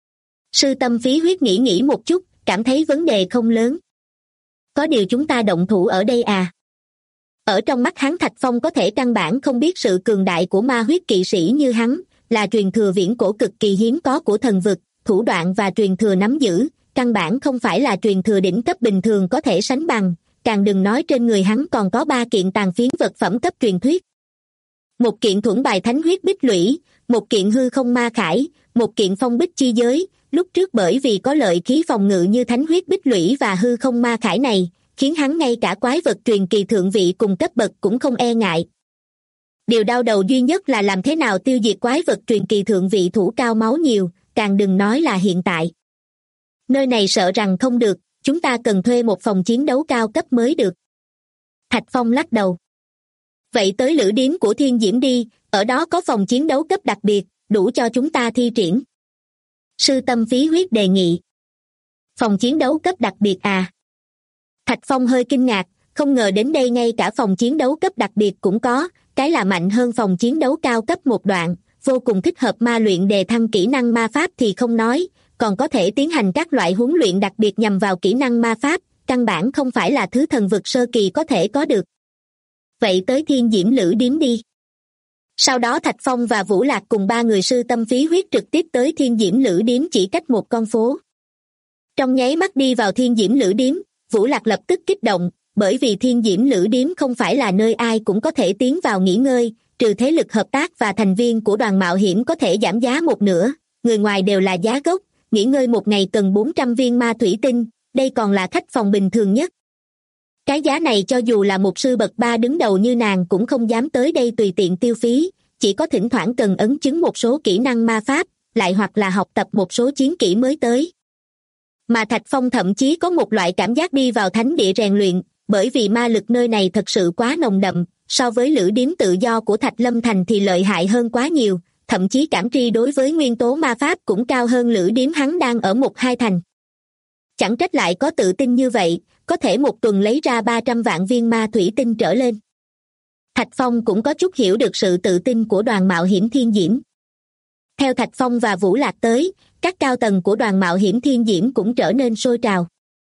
Sư tâm phí huyết nghĩ một chút, cảm thấy vấn đề không lớn. Có điều chúng ta động thủ ở đây à? Ở trong mắt hắn Thạch Phong có thể căn bản không biết sự cường đại của ma huyết kỵ sĩ như hắn, là truyền thừa viễn cổ cực kỳ hiếm có của thần vực, thủ đoạn và truyền thừa nắm giữ, căn bản không phải là truyền thừa đỉnh cấp bình thường có thể sánh bằng, càng đừng nói trên người hắn còn có 3 kiện tàn phiến vật phẩm cấp truyền thuyết. Một kiện thuẫn bài thánh huyết bích lũy, một kiện hư không ma khải, một kiện phong bích chi giới, lúc trước bởi vì có lợi khí phòng ngự như thánh huyết bích lũy và hư không ma khải này, khiến hắn ngay cả quái vật truyền kỳ thượng vị cùng cấp bậc cũng không e ngại. Điều đau đầu duy nhất là làm thế nào tiêu diệt quái vật truyền kỳ thượng vị thủ cao máu nhiều, càng đừng nói là hiện tại. Nơi này sợ rằng không được, chúng ta cần thuê một phòng chiến đấu cao cấp mới được. Thạch Phong lắc đầu. Vậy tới lữ điếm của Thiên Diễm đi, ở đó có phòng chiến đấu cấp đặc biệt, đủ cho chúng ta thi triển. Sư tâm phí huyết đề nghị. Phòng chiến đấu cấp đặc biệt à? Thạch Phong hơi kinh ngạc, không ngờ đến đây ngay cả phòng chiến đấu cấp đặc biệt cũng có, cái là mạnh hơn phòng chiến đấu cao cấp một đoạn, vô cùng thích hợp ma luyện đề thăng kỹ năng ma pháp thì không nói, còn có thể tiến hành các loại huấn luyện đặc biệt nhằm vào kỹ năng ma pháp, căn bản không phải là thứ thần vực sơ kỳ có thể có được. Vậy tới Thiên Diễm lữ điếm đi. Sau đó Thạch Phong và Vũ Lạc cùng 3 người sư tâm phí huyết trực tiếp tới Thiên Diễm lữ điếm chỉ cách một con phố. Trong nháy mắt đi vào Thiên Diễm lữ điếm, Vũ Lạc lập tức kích động, bởi vì Thiên Diễm lữ điếm không phải là nơi ai cũng có thể tiến vào nghỉ ngơi, trừ thế lực hợp tác và thành viên của đoàn mạo hiểm có thể giảm giá một nửa, người ngoài đều là giá gốc, nghỉ ngơi một ngày cần 400 viên ma thủy tinh, đây còn là khách phòng bình thường nhất. Cái giá này cho dù là một sư bậc 3 đứng đầu như nàng cũng không dám tới đây tùy tiện tiêu phí, chỉ có thỉnh thoảng cần ấn chứng một số kỹ năng ma pháp, lại hoặc là học tập một số chiến kỹ mới tới. Mà Thạch Phong thậm chí có một loại cảm giác đi vào thánh địa rèn luyện, bởi vì ma lực nơi này thật sự quá nồng đậm, so với lữ điếm tự do của Thạch Lâm Thành thì lợi hại hơn quá nhiều, thậm chí cảm tri đối với nguyên tố ma pháp cũng cao hơn lữ điếm hắn đang ở 1-2 thành. Chẳng trách lại có tự tin như vậy, có thể một tuần lấy ra 300 vạn viên ma thủy tinh trở lên. Thạch Phong cũng có chút hiểu được sự tự tin của đoàn mạo hiểm Thiên Diễm. Theo Thạch Phong và Vũ Lạc tới, các cao tầng của đoàn mạo hiểm Thiên Diễm cũng trở nên sôi trào.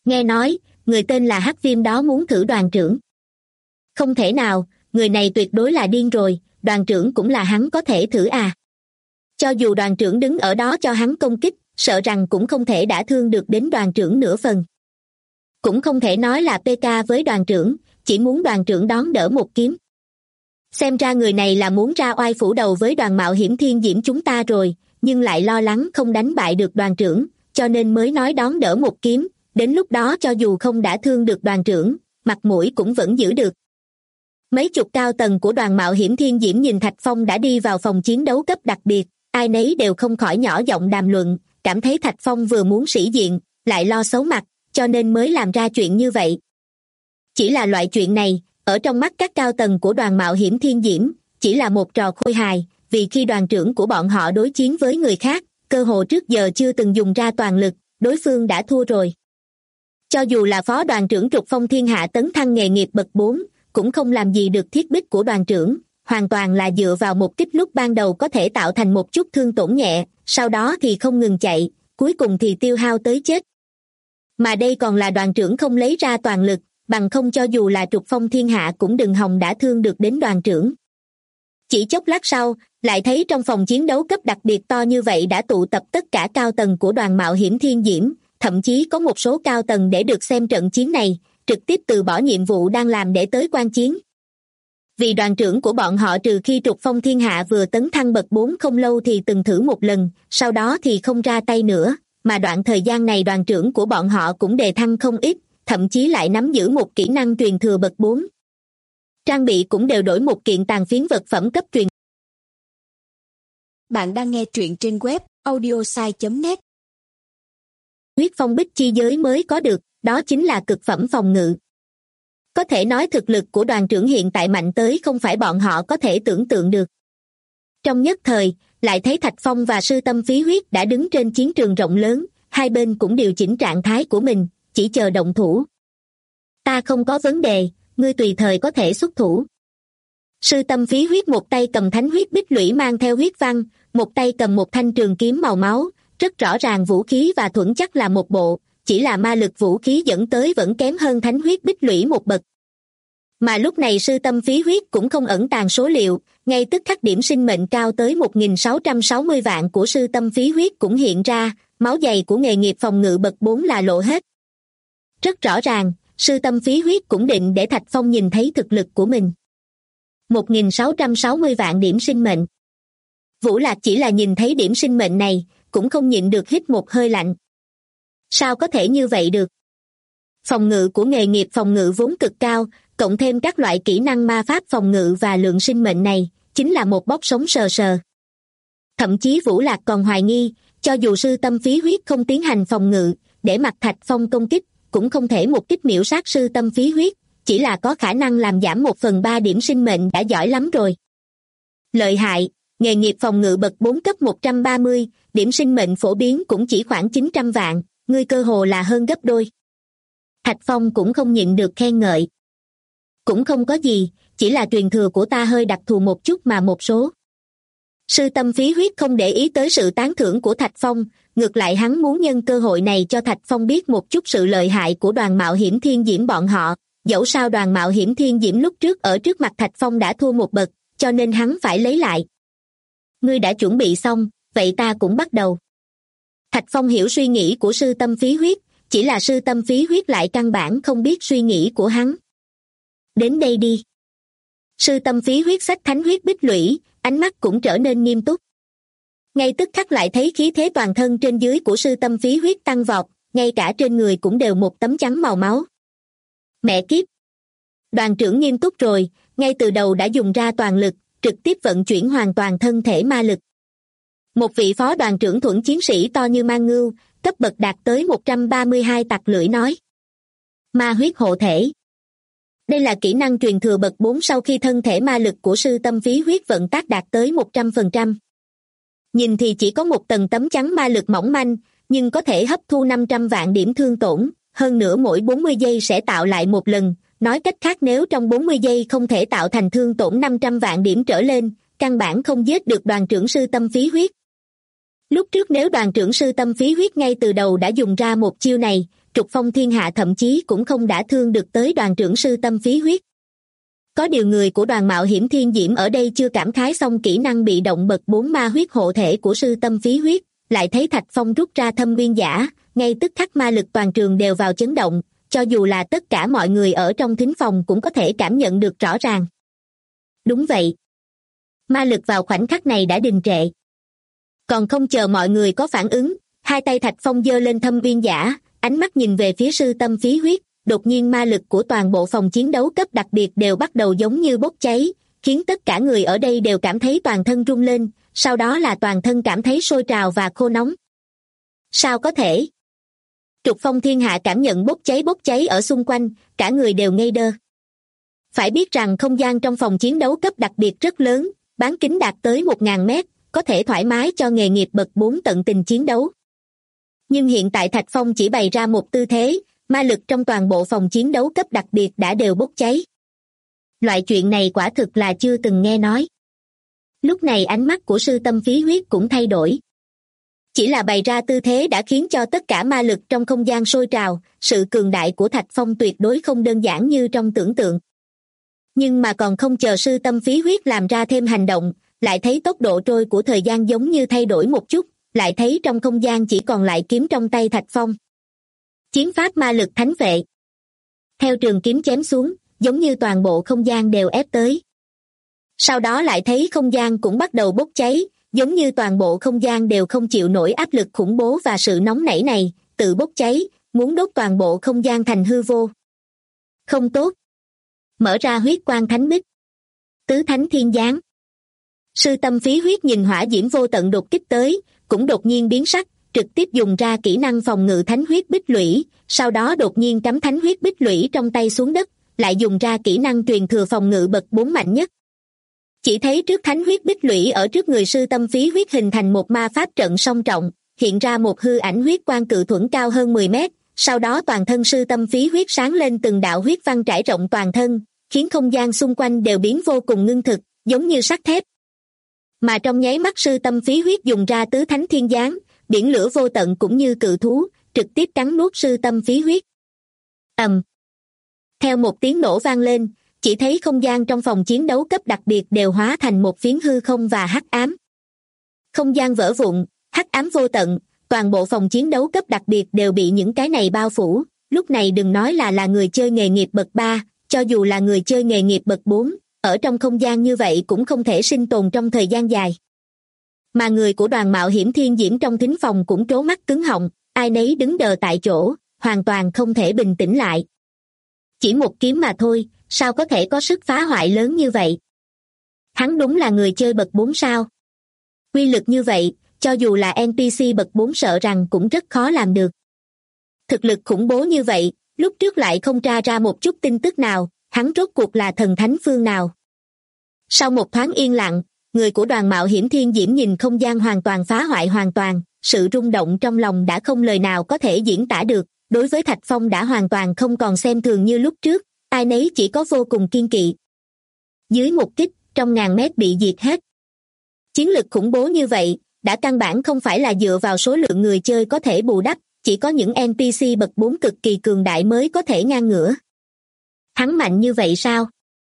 Nghe nói, người tên là Hắc Viêm đó muốn thử đoàn trưởng. Không thể nào, người này tuyệt đối là điên rồi, đoàn trưởng cũng là hắn có thể thử à. Cho dù đoàn trưởng đứng ở đó cho hắn công kích, sợ rằng cũng không thể đả thương được đến đoàn trưởng nửa phần. Cũng không thể nói là PK với đoàn trưởng, chỉ muốn đoàn trưởng đón đỡ một kiếm. Xem ra người này là muốn ra oai phủ đầu với đoàn mạo hiểm thiên diễm chúng ta rồi, nhưng lại lo lắng không đánh bại được đoàn trưởng, cho nên mới nói đón đỡ một kiếm, đến lúc đó cho dù không đả thương được đoàn trưởng, mặt mũi cũng vẫn giữ được. Mấy chục cao tầng của đoàn mạo hiểm thiên diễm nhìn Thạch Phong đã đi vào phòng chiến đấu cấp đặc biệt, ai nấy đều không khỏi nhỏ giọng đàm luận, cảm thấy Thạch Phong vừa muốn sĩ diện, lại lo xấu mặt, cho nên mới làm ra chuyện như vậy. Chỉ là loại chuyện này, ở trong mắt các cao tầng của đoàn mạo hiểm thiên diễm, chỉ là một trò khôi hài, vì khi đoàn trưởng của bọn họ đối chiến với người khác, cơ hồ trước giờ chưa từng dùng ra toàn lực, đối phương đã thua rồi. Cho dù là phó đoàn trưởng Trục Phong Thiên Hạ tấn thăng nghề nghiệp bậc 4, cũng không làm gì được thiết bích của đoàn trưởng, hoàn toàn là dựa vào một kích lúc ban đầu có thể tạo thành một chút thương tổn nhẹ, sau đó thì không ngừng chạy, cuối cùng thì tiêu hao tới chết. Mà đây còn là đoàn trưởng không lấy ra toàn lực, bằng không cho dù là Trục Phong Thiên Hạ cũng đừng hòng đã thương được đến đoàn trưởng. Chỉ chốc lát sau, lại thấy trong phòng chiến đấu cấp đặc biệt to như vậy đã tụ tập tất cả cao tầng của đoàn mạo hiểm thiên diễm, thậm chí có một số cao tầng để được xem trận chiến này, trực tiếp từ bỏ nhiệm vụ đang làm để tới quan chiến. Vì đoàn trưởng của bọn họ trừ khi Trục Phong Thiên Hạ vừa tấn thăng bậc 4 không lâu thì từng thử một lần, sau đó thì không ra tay nữa, mà đoạn thời gian này đoàn trưởng của bọn họ cũng đề thăng không ít, thậm chí lại nắm giữ một kỹ năng truyền thừa bậc 4. Trang bị cũng đều đổi một kiện tàn phiến vật phẩm cấp truyền. Bạn đang nghe truyện trên web audiosai.net. Huyết phong bích chi giới mới có được, đó chính là cực phẩm phòng ngự. Có thể nói thực lực của đoàn trưởng hiện tại mạnh tới không phải bọn họ có thể tưởng tượng được. Trong nhất thời, lại thấy Thạch Phong và Sư Tâm Phí Huyết đã đứng trên chiến trường rộng lớn, hai bên cũng điều chỉnh trạng thái của mình, chỉ chờ động thủ. Ta không có vấn đề, ngươi tùy thời có thể xuất thủ. Sư Tâm Phí Huyết một tay cầm thánh huyết bích lũy mang theo huyết văn, một tay cầm một thanh trường kiếm màu máu, rất rõ ràng vũ khí và thuẫn chắc là một bộ, chỉ là ma lực vũ khí dẫn tới vẫn kém hơn thánh huyết bích lũy một bậc. Mà lúc này Sư Tâm Phí Huyết cũng không ẩn tàng số liệu, ngay tức khắc điểm sinh mệnh cao tới 1.660 vạn của Sư Tâm Phí Huyết cũng hiện ra, máu dày của nghề nghiệp phòng ngự bậc 4 là lộ hết. Rất rõ ràng, Sư Tâm Phí Huyết cũng định để Thạch Phong nhìn thấy thực lực của mình. 1.660 vạn điểm sinh mệnh. Vũ Lạc chỉ là nhìn thấy điểm sinh mệnh này, cũng không nhịn được hít một hơi lạnh. Sao có thể như vậy được? Phòng ngự của nghề nghiệp phòng ngự vốn cực cao, cộng thêm các loại kỹ năng ma pháp phòng ngự và lượng sinh mệnh này, chính là một bóc sống sờ sờ. Thậm chí Vũ Lạc còn hoài nghi, cho dù Sư Tâm Phí Huyết không tiến hành phòng ngự, để mặc Thạch Phong công kích, cũng không thể một kích miểu sát Sư Tâm Phí Huyết, chỉ là có khả năng làm giảm 1/3 điểm sinh mệnh đã giỏi lắm rồi. Lợi hại, nghề nghiệp phòng ngự bậc 4 cấp 130, điểm sinh mệnh phổ biến cũng chỉ khoảng 900 vạn, ngươi cơ hồ là hơn gấp đôi. Thạch Phong cũng không nhịn được khen ngợi. Cũng không có gì, chỉ là truyền thừa của ta hơi đặc thù một chút mà một số. Sư Tâm Phí Huyết không để ý tới sự tán thưởng của Thạch Phong, ngược lại hắn muốn nhân cơ hội này cho Thạch Phong biết một chút sự lợi hại của đoàn mạo hiểm thiên diễm bọn họ, dẫu sao đoàn mạo hiểm thiên diễm lúc trước ở trước mặt Thạch Phong đã thua một bậc, cho nên hắn phải lấy lại. Ngươi đã chuẩn bị xong, vậy ta cũng bắt đầu. Thạch Phong hiểu suy nghĩ của Sư Tâm Phí Huyết, chỉ là Sư Tâm Phí Huyết lại căn bản không biết suy nghĩ của hắn. Đến đây đi. Sư Tâm Phí Huyết xách thánh huyết bích lũy, ánh mắt cũng trở nên nghiêm túc. Ngay tức khắc lại thấy khí thế toàn thân trên dưới của Sư Tâm Phí Huyết tăng vọt, ngay cả trên người cũng đều một tấm chắn màu máu. Mẹ kiếp! Đoàn trưởng nghiêm túc rồi, ngay từ đầu đã dùng ra toàn lực, trực tiếp vận chuyển hoàn toàn thân thể ma lực. Một vị phó đoàn trưởng thuẫn chiến sĩ to như mang ngưu, cấp bậc đạt tới 132 tặc lưỡi nói. Ma huyết hộ thể. Đây là kỹ năng truyền thừa bậc 4 sau khi thân thể ma lực của Sư Tâm Phí Huyết vận tác đạt tới 100%. Nhìn thì chỉ có một tầng tấm chắn ma lực mỏng manh, nhưng có thể hấp thu 500 vạn điểm thương tổn, hơn nữa mỗi 40 giây sẽ tạo lại một lần, nói cách khác nếu trong 40 giây không thể tạo thành thương tổn 500 vạn điểm trở lên, căn bản không giết được đoàn trưởng Sư Tâm Phí Huyết. Lúc trước nếu đoàn trưởng Sư Tâm Phí Huyết ngay từ đầu đã dùng ra một chiêu này, Trục Phong Thiên Hạ thậm chí cũng không đả thương được tới đoàn trưởng Sư Tâm Phí Huyết. Có điều người của đoàn mạo hiểm thiên diễm ở đây chưa cảm khái xong kỹ năng bị động bậc 4 ma huyết hộ thể của Sư Tâm Phí Huyết, lại thấy Thạch Phong rút ra thâm nguyên giả, ngay tức khắc ma lực toàn trường đều vào chấn động, cho dù là tất cả mọi người ở trong thính phòng cũng có thể cảm nhận được rõ ràng. Đúng vậy. Ma lực vào khoảnh khắc này đã đình trệ. Còn không chờ mọi người có phản ứng, hai tay Thạch Phong giơ lên thâm nguyên giả, ánh mắt nhìn về phía Sư Tâm Phí Huyết, đột nhiên ma lực của toàn bộ phòng chiến đấu cấp đặc biệt đều bắt đầu giống như bốc cháy, khiến tất cả người ở đây đều cảm thấy toàn thân rung lên, sau đó là toàn thân cảm thấy sôi trào và khô nóng. Sao có thể? Trục Phong Thiên Hạ cảm nhận bốc cháy ở xung quanh, cả người đều ngây đơ. Phải biết rằng không gian trong phòng chiến đấu cấp đặc biệt rất lớn, bán kính đạt tới 1000 mét, có thể thoải mái cho nghề nghiệp bậc 4 tận tình chiến đấu. Nhưng hiện tại Thạch Phong chỉ bày ra một tư thế, ma lực trong toàn bộ phòng chiến đấu cấp đặc biệt đã đều bốc cháy. Loại chuyện này quả thực là chưa từng nghe nói. Lúc này ánh mắt của Sư Tâm Phí Huyết cũng thay đổi. Chỉ là bày ra tư thế đã khiến cho tất cả ma lực trong không gian sôi trào, sự cường đại của Thạch Phong tuyệt đối không đơn giản như trong tưởng tượng. Nhưng mà còn không chờ Sư Tâm Phí Huyết làm ra thêm hành động, lại thấy tốc độ trôi của thời gian giống như thay đổi một chút, lại thấy trong không gian chỉ còn lại kiếm trong tay Thạch Phong. Chiến pháp ma lực thánh vệ. Theo trường kiếm chém xuống, giống như toàn bộ không gian đều ép tới. Sau đó lại thấy không gian cũng bắt đầu bốc cháy, giống như toàn bộ không gian đều không chịu nổi áp lực khủng bố và sự nóng nảy này, tự bốc cháy, muốn đốt toàn bộ không gian thành hư vô. Không tốt. Mở ra huyết quang thánh bích. Tứ thánh thiên giáng. Sư Tâm Phí Huyết nhìn hỏa diễm vô tận đột kích tới, cũng đột nhiên biến sắc, trực tiếp dùng ra kỹ năng phòng ngự thánh huyết bích lũy, sau đó đột nhiên cắm thánh huyết bích lũy trong tay xuống đất, lại dùng ra kỹ năng truyền thừa phòng ngự bậc 4 mạnh nhất. Chỉ thấy trước thánh huyết bích lũy ở trước người Sư Tâm Phí Huyết hình thành một ma pháp trận song trọng, hiện ra một hư ảnh huyết quang cự thuẫn cao hơn 10 mét, sau đó toàn thân Sư Tâm Phí Huyết sáng lên từng đạo huyết văn trải rộng toàn thân, khiến không gian xung quanh đều biến vô cùng ngưng thực, giống như sắt thép. Mà trong nháy mắt Sư Tâm Phí Huyết dùng ra tứ thánh thiên giáng, biển lửa vô tận cũng như cự thú, trực tiếp cắn nuốt Sư Tâm Phí Huyết. Ầm. Theo một tiếng nổ vang lên, chỉ thấy không gian trong phòng chiến đấu cấp đặc biệt đều hóa thành một phiến hư không và hắc ám. Không gian vỡ vụn, hắc ám vô tận, toàn bộ phòng chiến đấu cấp đặc biệt đều bị những cái này bao phủ, lúc này đừng nói là người chơi nghề nghiệp bậc 3, cho dù là người chơi nghề nghiệp bậc 4, ở trong không gian như vậy cũng không thể sinh tồn trong thời gian dài. Mà người của đoàn mạo hiểm thiên diễm trong thính phòng cũng trố mắt cứng họng, ai nấy đứng đờ tại chỗ, hoàn toàn không thể bình tĩnh lại. Chỉ một kiếm mà thôi, sao có thể có sức phá hoại lớn như vậy? Hắn đúng là người chơi bậc 4 sao? Quy lực như vậy, cho dù là NPC bậc 4 sợ rằng cũng rất khó làm được. Thực lực khủng bố như vậy, lúc trước lại không tra ra một chút tin tức nào, hắn rốt cuộc là thần thánh phương nào? Sau một thoáng yên lặng, người của đoàn mạo hiểm thiên diễm nhìn không gian hoàn toàn phá hoại hoàn toàn, sự rung động trong lòng đã không lời nào có thể diễn tả được, đối với Thạch Phong đã hoàn toàn không còn xem thường như lúc trước, ai nấy chỉ có vô cùng kiên kỵ. Dưới một kích, trong ngàn mét bị diệt hết. Chiến lực khủng bố như vậy, đã căn bản không phải là dựa vào số lượng người chơi có thể bù đắp, chỉ có những NPC bậc 4 cực kỳ cường đại mới có thể ngang ngửa. Hắn mạnh như vậy sao?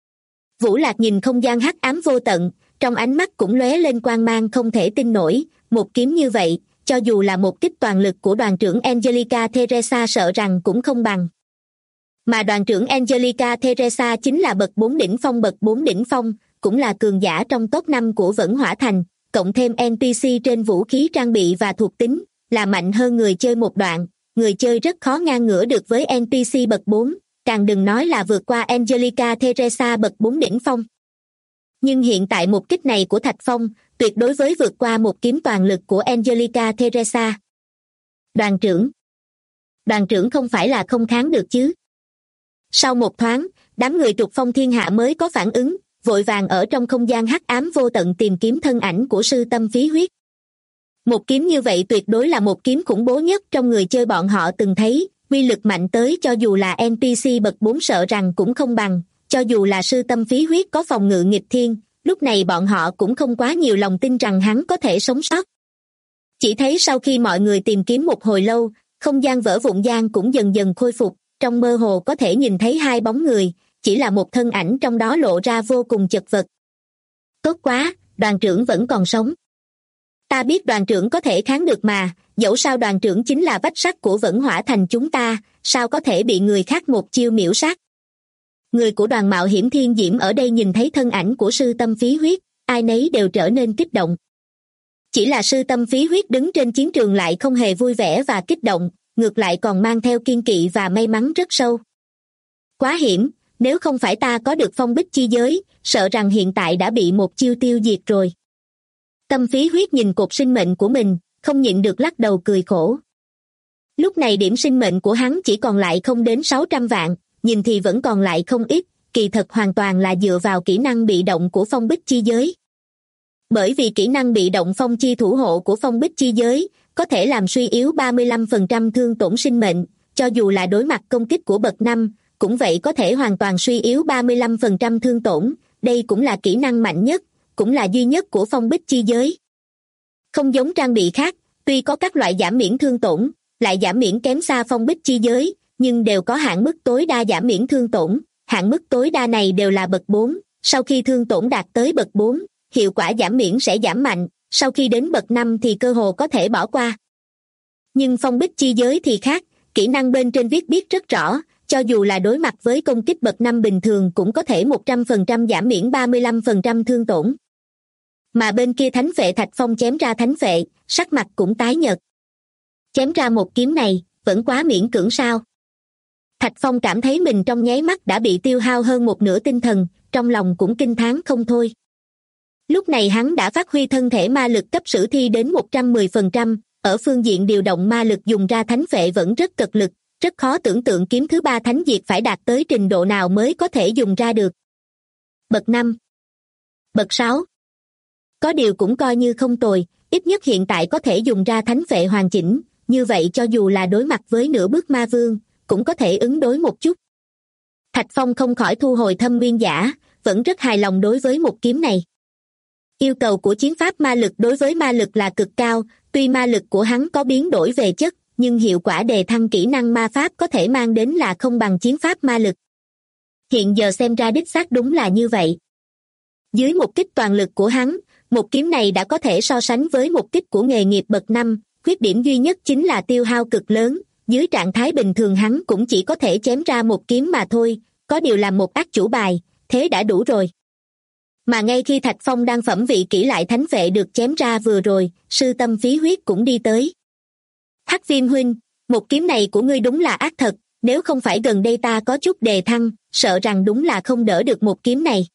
Vũ Lạc nhìn không gian hắc ám vô tận, trong ánh mắt cũng lóe lên quang mang không thể tin nổi, một kiếm như vậy, cho dù là một kích toàn lực của đoàn trưởng Angelica Teresa sợ rằng cũng không bằng. Mà đoàn trưởng Angelica Teresa chính là bậc 4 đỉnh phong, cũng là cường giả trong top 5 của Vẫn Hỏa Thành, cộng thêm NPC trên vũ khí trang bị và thuộc tính, là mạnh hơn người chơi một đoạn, người chơi rất khó ngang ngửa được với NPC bậc 4, càng đừng nói là vượt qua Angelica Teresa bậc 4 đỉnh phong. Nhưng hiện tại một kích này của Thạch Phong, tuyệt đối với vượt qua một kiếm toàn lực của Angelica Teresa. Đoàn trưởng không phải là không kháng được chứ? Sau một thoáng, đám người Trục Phong Thiên Hạ mới có phản ứng, vội vàng ở trong không gian hắc ám vô tận tìm kiếm thân ảnh của Sư Tâm Phí Huyết. Một kiếm như vậy tuyệt đối là một kiếm khủng bố nhất trong người chơi bọn họ từng thấy, uy lực mạnh tới cho dù là NPC bậc 4 sợ rằng cũng không bằng, cho dù là Sư Tâm Phí Huyết có phòng ngự nghịch thiên, lúc này bọn họ cũng không quá nhiều lòng tin rằng hắn có thể sống sót. Chỉ thấy sau khi mọi người tìm kiếm một hồi lâu, Không gian vỡ vụn gian cũng dần dần khôi phục, trong mơ hồ có thể nhìn thấy hai bóng người, chỉ là một thân ảnh trong đó lộ ra vô cùng chật vật. Tốt quá, đoàn trưởng vẫn còn sống. Ta biết đoàn trưởng có thể kháng được mà, dẫu sao đoàn trưởng chính là vách sắt của Vẫn Hỏa Thành chúng ta, sao có thể bị người khác một chiêu miểu sát. Người của đoàn mạo hiểm Thiên Diễm ở đây nhìn thấy thân ảnh của sư tâm phí huyết, ai nấy đều trở nên kích động. Chỉ là sư tâm phí huyết đứng trên chiến trường lại không hề vui vẻ và kích động, ngược lại còn mang theo kiên kỵ và may mắn rất sâu. Quá hiểm, nếu không phải ta có được phong bích chi giới, sợ rằng hiện tại đã bị một chiêu tiêu diệt rồi. Tâm phí huyết nhìn cột sinh mệnh của mình, không nhịn được lắc đầu cười khổ. Lúc này điểm sinh mệnh của hắn chỉ còn lại không đến 600 vạn, nhìn thì vẫn còn lại không ít, kỳ thật hoàn toàn là dựa vào kỹ năng bị động của phong bích chi giới. Bởi vì kỹ năng bị động phong chi thủ hộ của phong bích chi giới, có thể làm suy yếu 35% thương tổn sinh mệnh, cho dù là đối mặt công kích của bậc 5, cũng vậy có thể hoàn toàn suy yếu 35% thương tổn, đây cũng là kỹ năng mạnh nhất, cũng là duy nhất của phong bích chi giới. Không giống trang bị khác, tuy có các loại giảm miễn thương tổn, lại giảm miễn kém xa phong bích chi giới, nhưng đều có hạn mức tối đa giảm miễn thương tổn, hạn mức tối đa này đều là bậc 4, sau khi thương tổn đạt tới bậc 4, hiệu quả giảm miễn sẽ giảm mạnh, sau khi đến bậc 5 thì cơ hồ có thể bỏ qua. Nhưng phong bích chi giới thì khác, kỹ năng bên trên viết biết rất rõ, cho dù là đối mặt với công kích bậc 5 bình thường cũng có thể 100% giảm miễn 35% thương tổn. Mà bên kia thánh vệ Thạch Phong chém ra thánh vệ, sắc mặt cũng tái nhợt. Chém ra một kiếm này, vẫn quá miễn cưỡng sao? Thạch Phong cảm thấy mình trong nháy mắt đã bị tiêu hao hơn một nửa tinh thần, trong lòng cũng kinh thán không thôi. Lúc này hắn đã phát huy thân thể ma lực cấp sử thi đến 110%, ở phương diện điều động ma lực dùng ra thánh vệ vẫn rất cật lực, rất khó tưởng tượng kiếm thứ 3 thánh diệt phải đạt tới trình độ nào mới có thể dùng ra được. Bậc 5, bậc 6. Có điều cũng coi như không tồi, ít nhất hiện tại có thể dùng ra thánh vệ hoàn chỉnh, như vậy cho dù là đối mặt với nửa bước ma vương, cũng có thể ứng đối một chút. Thạch Phong không khỏi thu hồi thâm nguyên giả, vẫn rất hài lòng đối với một kiếm này. Yêu cầu của chiến pháp ma lực đối với ma lực là cực cao, tuy ma lực của hắn có biến đổi về chất, nhưng hiệu quả đề thăng kỹ năng ma pháp có thể mang đến là không bằng chiến pháp ma lực. Hiện giờ xem ra đích xác đúng là như vậy. Dưới một kích toàn lực của hắn, một kiếm này đã có thể so sánh với một kích của nghề nghiệp bậc 5, khuyết điểm duy nhất chính là tiêu hao cực lớn, dưới trạng thái bình thường hắn cũng chỉ có thể chém ra một kiếm mà thôi, có điều làm một ác chủ bài, thế đã đủ rồi. Mà ngay khi Thạch Phong đang phẩm vị kỹ lại thánh vệ được chém ra vừa rồi, sư tâm phí huyết cũng đi tới. Hắc Viêm huynh, một kiếm này của ngươi đúng là ác thật, nếu không phải gần đây ta có chút đề thăng, sợ rằng đúng là không đỡ được một kiếm này.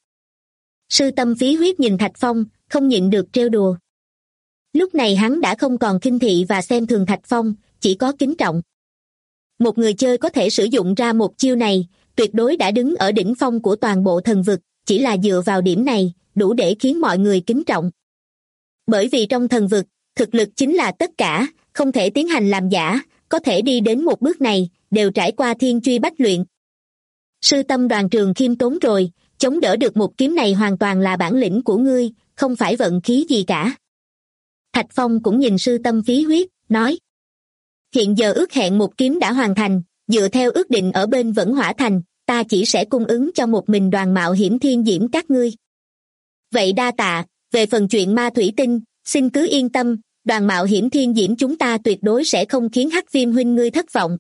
Sư tâm phí huyết nhìn Thạch Phong, không nhịn được trêu đùa. Lúc này hắn đã không còn khinh thị và xem thường Thạch Phong, chỉ có kính trọng. Một người chơi có thể sử dụng ra một chiêu này, tuyệt đối đã đứng ở đỉnh phong của toàn bộ thần vực, chỉ là dựa vào điểm này, đủ để khiến mọi người kính trọng. Bởi vì trong thần vực, thực lực chính là tất cả, không thể tiến hành làm giả, có thể đi đến một bước này, đều trải qua thiên truy bách luyện. Sư tâm đoàn trường khiêm tốn rồi, chống đỡ được một kiếm này hoàn toàn là bản lĩnh của ngươi, không phải vận khí gì cả. Thạch Phong cũng nhìn sư tâm phí huyết, nói. Hiện giờ ước hẹn một kiếm đã hoàn thành, dựa theo ước định ở bên Vẫn Hỏa Thành, ta chỉ sẽ cung ứng cho một mình đoàn mạo hiểm Thiên Diễm các ngươi. Vậy đa tạ, về phần chuyện ma thủy tinh, xin cứ yên tâm, đoàn mạo hiểm Thiên Diễm chúng ta tuyệt đối sẽ không khiến Hắc Viêm huynh ngươi thất vọng.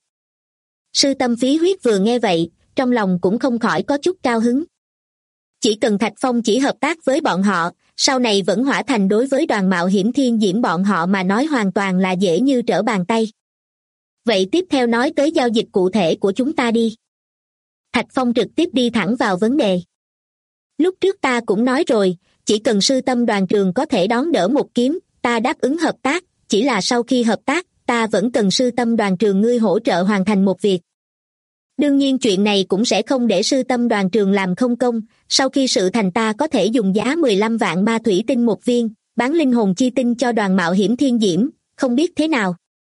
Sư tâm phí huyết vừa nghe vậy, trong lòng cũng không khỏi có chút cao hứng. Chỉ cần Thạch Phong chỉ hợp tác với bọn họ, sau này Vẫn Hỏa Thành đối với đoàn mạo hiểm Thiên Diễm bọn họ mà nói hoàn toàn là dễ như trở bàn tay. Vậy tiếp theo nói tới giao dịch cụ thể của chúng ta đi. Thạch Phong trực tiếp đi thẳng vào vấn đề. Lúc trước ta cũng nói rồi, chỉ cần sư tâm đoàn trường có thể đón đỡ một kiếm, ta đáp ứng hợp tác, chỉ là sau khi hợp tác, ta vẫn cần sư tâm đoàn trường ngươi hỗ trợ hoàn thành một việc. Đương nhiên chuyện này cũng sẽ không để sư tâm đoàn trường làm không công, sau khi sự thành ta có thể dùng giá 15 vạn ma thủy tinh một viên, bán linh hồn chi tinh cho đoàn mạo hiểm Thiên Diễm, không biết thế nào.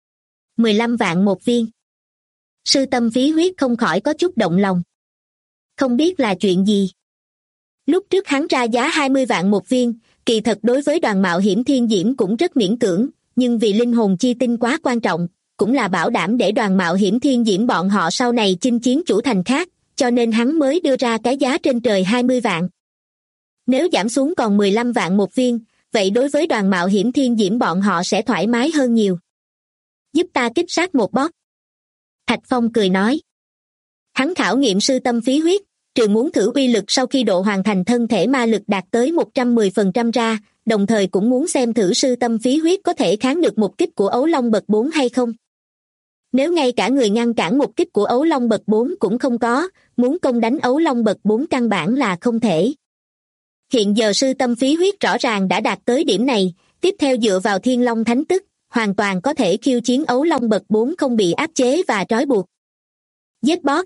15 vạn một viên. Sư tâm phí huyết không khỏi có chút động lòng. Không biết là chuyện gì. Lúc trước hắn ra giá 20 vạn một viên, kỳ thật đối với đoàn mạo hiểm Thiên Diễm cũng rất miễn cưỡng, nhưng vì linh hồn chi tinh quá quan trọng, cũng là bảo đảm để đoàn mạo hiểm thiên diễm bọn họ sau này chinh chiến chủ thành khác, cho nên hắn mới đưa ra cái giá trên trời 20 vạn. Nếu giảm xuống còn 15 vạn một viên, vậy đối với đoàn mạo hiểm thiên diễm bọn họ sẽ thoải mái hơn nhiều. Giúp ta kích sát một boss. Thạch Phong cười nói. Hắn khảo nghiệm sư tâm phí huyết, trừ muốn thử uy lực sau khi độ hoàn thành thân thể ma lực đạt tới 110% ra, đồng thời cũng muốn xem thử sư tâm phí huyết có thể kháng được một kích của ấu long bậc 4 hay không. Nếu ngay cả người ngăn cản một kích của ấu long bậc 4 cũng không có, muốn công đánh ấu long bậc 4 căn bản là không thể. Hiện giờ sư tâm phí huyết rõ ràng đã đạt tới điểm này, tiếp theo dựa vào thiên long thánh tức, hoàn toàn có thể khiêu chiến ấu long bậc 4 không bị áp chế và trói buộc. Giết boss.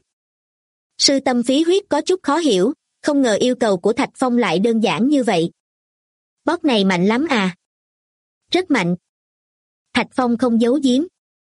Sư tâm phí huyết có chút khó hiểu, không ngờ yêu cầu của Thạch Phong lại đơn giản như vậy. Boss này mạnh lắm à? Rất mạnh. Thạch Phong không giấu giếm.